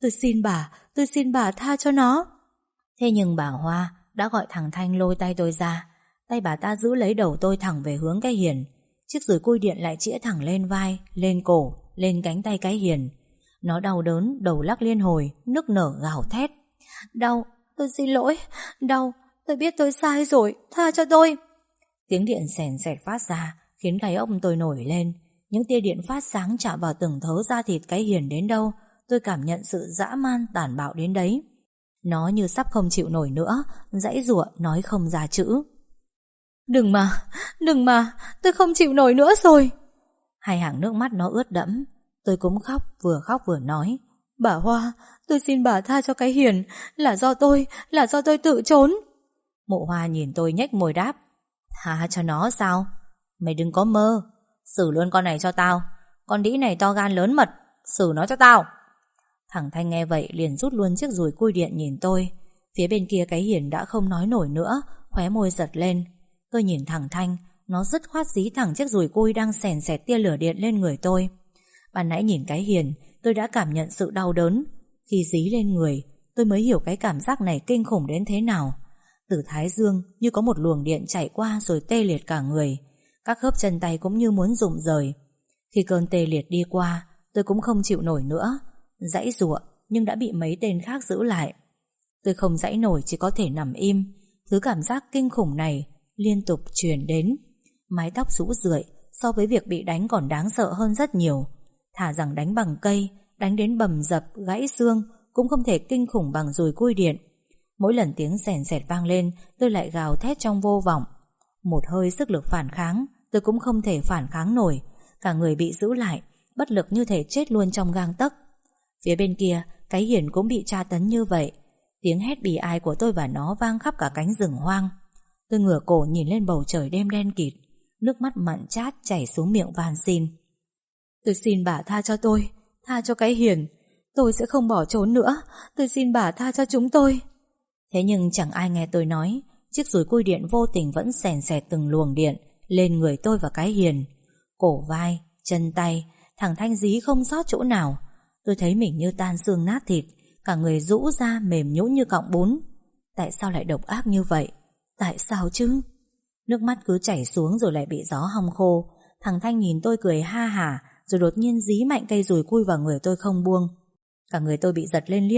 Tôi xin bà tha cho nó. Thế nhưng bà Hoa đã gọi thằng Thanh lôi tay tôi ra. Tay bà ta giữ lấy đầu tôi thẳng về hướng cái Hiền. Chiếc dùi cui điện lại chĩa thẳng lên vai, lên cổ, lên cánh tay cái Hiền. Nó đau đớn, đầu lắc liên hồi, nức nở gào thét. Đau, tôi xin lỗi. Đau, tôi biết tôi sai rồi, tha cho tôi. Tiếng điện xèn xẹt phát ra, khiến gáy ốc tôi nổi lên. Những tia điện phát sáng chạm vào từng thớ da thịt cái Hiền đến đâu, tôi cảm nhận sự dã man tàn bạo đến đấy. Nó như sắp không chịu nổi nữa, giãy giụa nói không ra chữ. Đừng mà, tôi không chịu nổi nữa rồi. Hai hàng nước mắt nó ướt đẫm. Tôi cũng khóc vừa nói. Bà Hoa, tôi xin bà tha cho cái Hiền. Là do tôi tự trốn. Mụ Hoa nhìn tôi nhếch môi đáp. Tha cho nó sao? Mày đừng có mơ. Xử luôn con này cho tao. Con đĩ này to gan lớn mật. Xử nó cho tao. Thằng Thanh nghe vậy liền rút luôn chiếc dùi cui điện nhìn tôi. Phía bên kia cái Hiền đã không nói nổi nữa, khóe môi giật lên. Tôi nhìn thằng Thanh, nó dứt khoát dí thẳng chiếc dùi cui đang xèn xẹt tia lửa điện lên người tôi. Ban nãy nhìn cái Hiền, tôi đã cảm nhận sự đau đớn. Khi dí lên người, tôi mới hiểu cái cảm giác này kinh khủng đến thế nào. Từ thái dương như có một luồng điện chạy qua rồi tê liệt cả người. Các khớp chân tay cũng như muốn rụng rời. Khi cơn tê liệt đi qua, tôi cũng không chịu nổi nữa. Giãy giụa nhưng đã bị mấy tên khác giữ lại. Tôi không giãy nổi, chỉ có thể nằm im. Thứ cảm giác kinh khủng này liên tục truyền đến. Mái tóc rũ rượi so với việc bị đánh còn đáng sợ hơn rất nhiều. Thà rằng đánh bằng cây, đánh đến bầm dập, gãy xương cũng không thể kinh khủng bằng dùi cui điện. Mỗi lần tiếng sèn sẹt vang lên, tôi lại gào thét trong vô vọng. Một hơi sức lực phản kháng, tôi cũng không thể phản kháng nổi. Cả người bị giữ lại, bất lực như thể chết luôn trong gang tấc. Phía bên kia, cái Hiền cũng bị tra tấn như vậy. Tiếng hét bi ai của tôi và nó vang khắp cả cánh rừng hoang. Tôi ngửa cổ nhìn lên bầu trời đêm đen kịt, nước mắt mặn chát chảy xuống miệng van xin. Tôi xin bà tha cho tôi, tha cho cái Hiền. Tôi sẽ không bỏ trốn nữa. Tôi xin bà tha cho chúng tôi. Thế nhưng chẳng ai nghe tôi nói. Chiếc dùi cui điện vô tình vẫn xèn xẹt từng luồng điện lên người tôi và cái Hiền. Cổ vai, chân tay, thằng Thanh dí không sót chỗ nào. Tôi thấy mình như tan xương nát thịt, cả người rũ ra mềm nhũn như cọng bún. Tại sao lại độc ác như vậy? Tại sao chứ? Nước mắt cứ chảy xuống rồi lại bị gió hong khô. Thằng Thanh nhìn tôi cười ha hả, rồi đột nhiên dí mạnh cây dùi cui vào người tôi không buông. Cả người tôi bị giật lên liên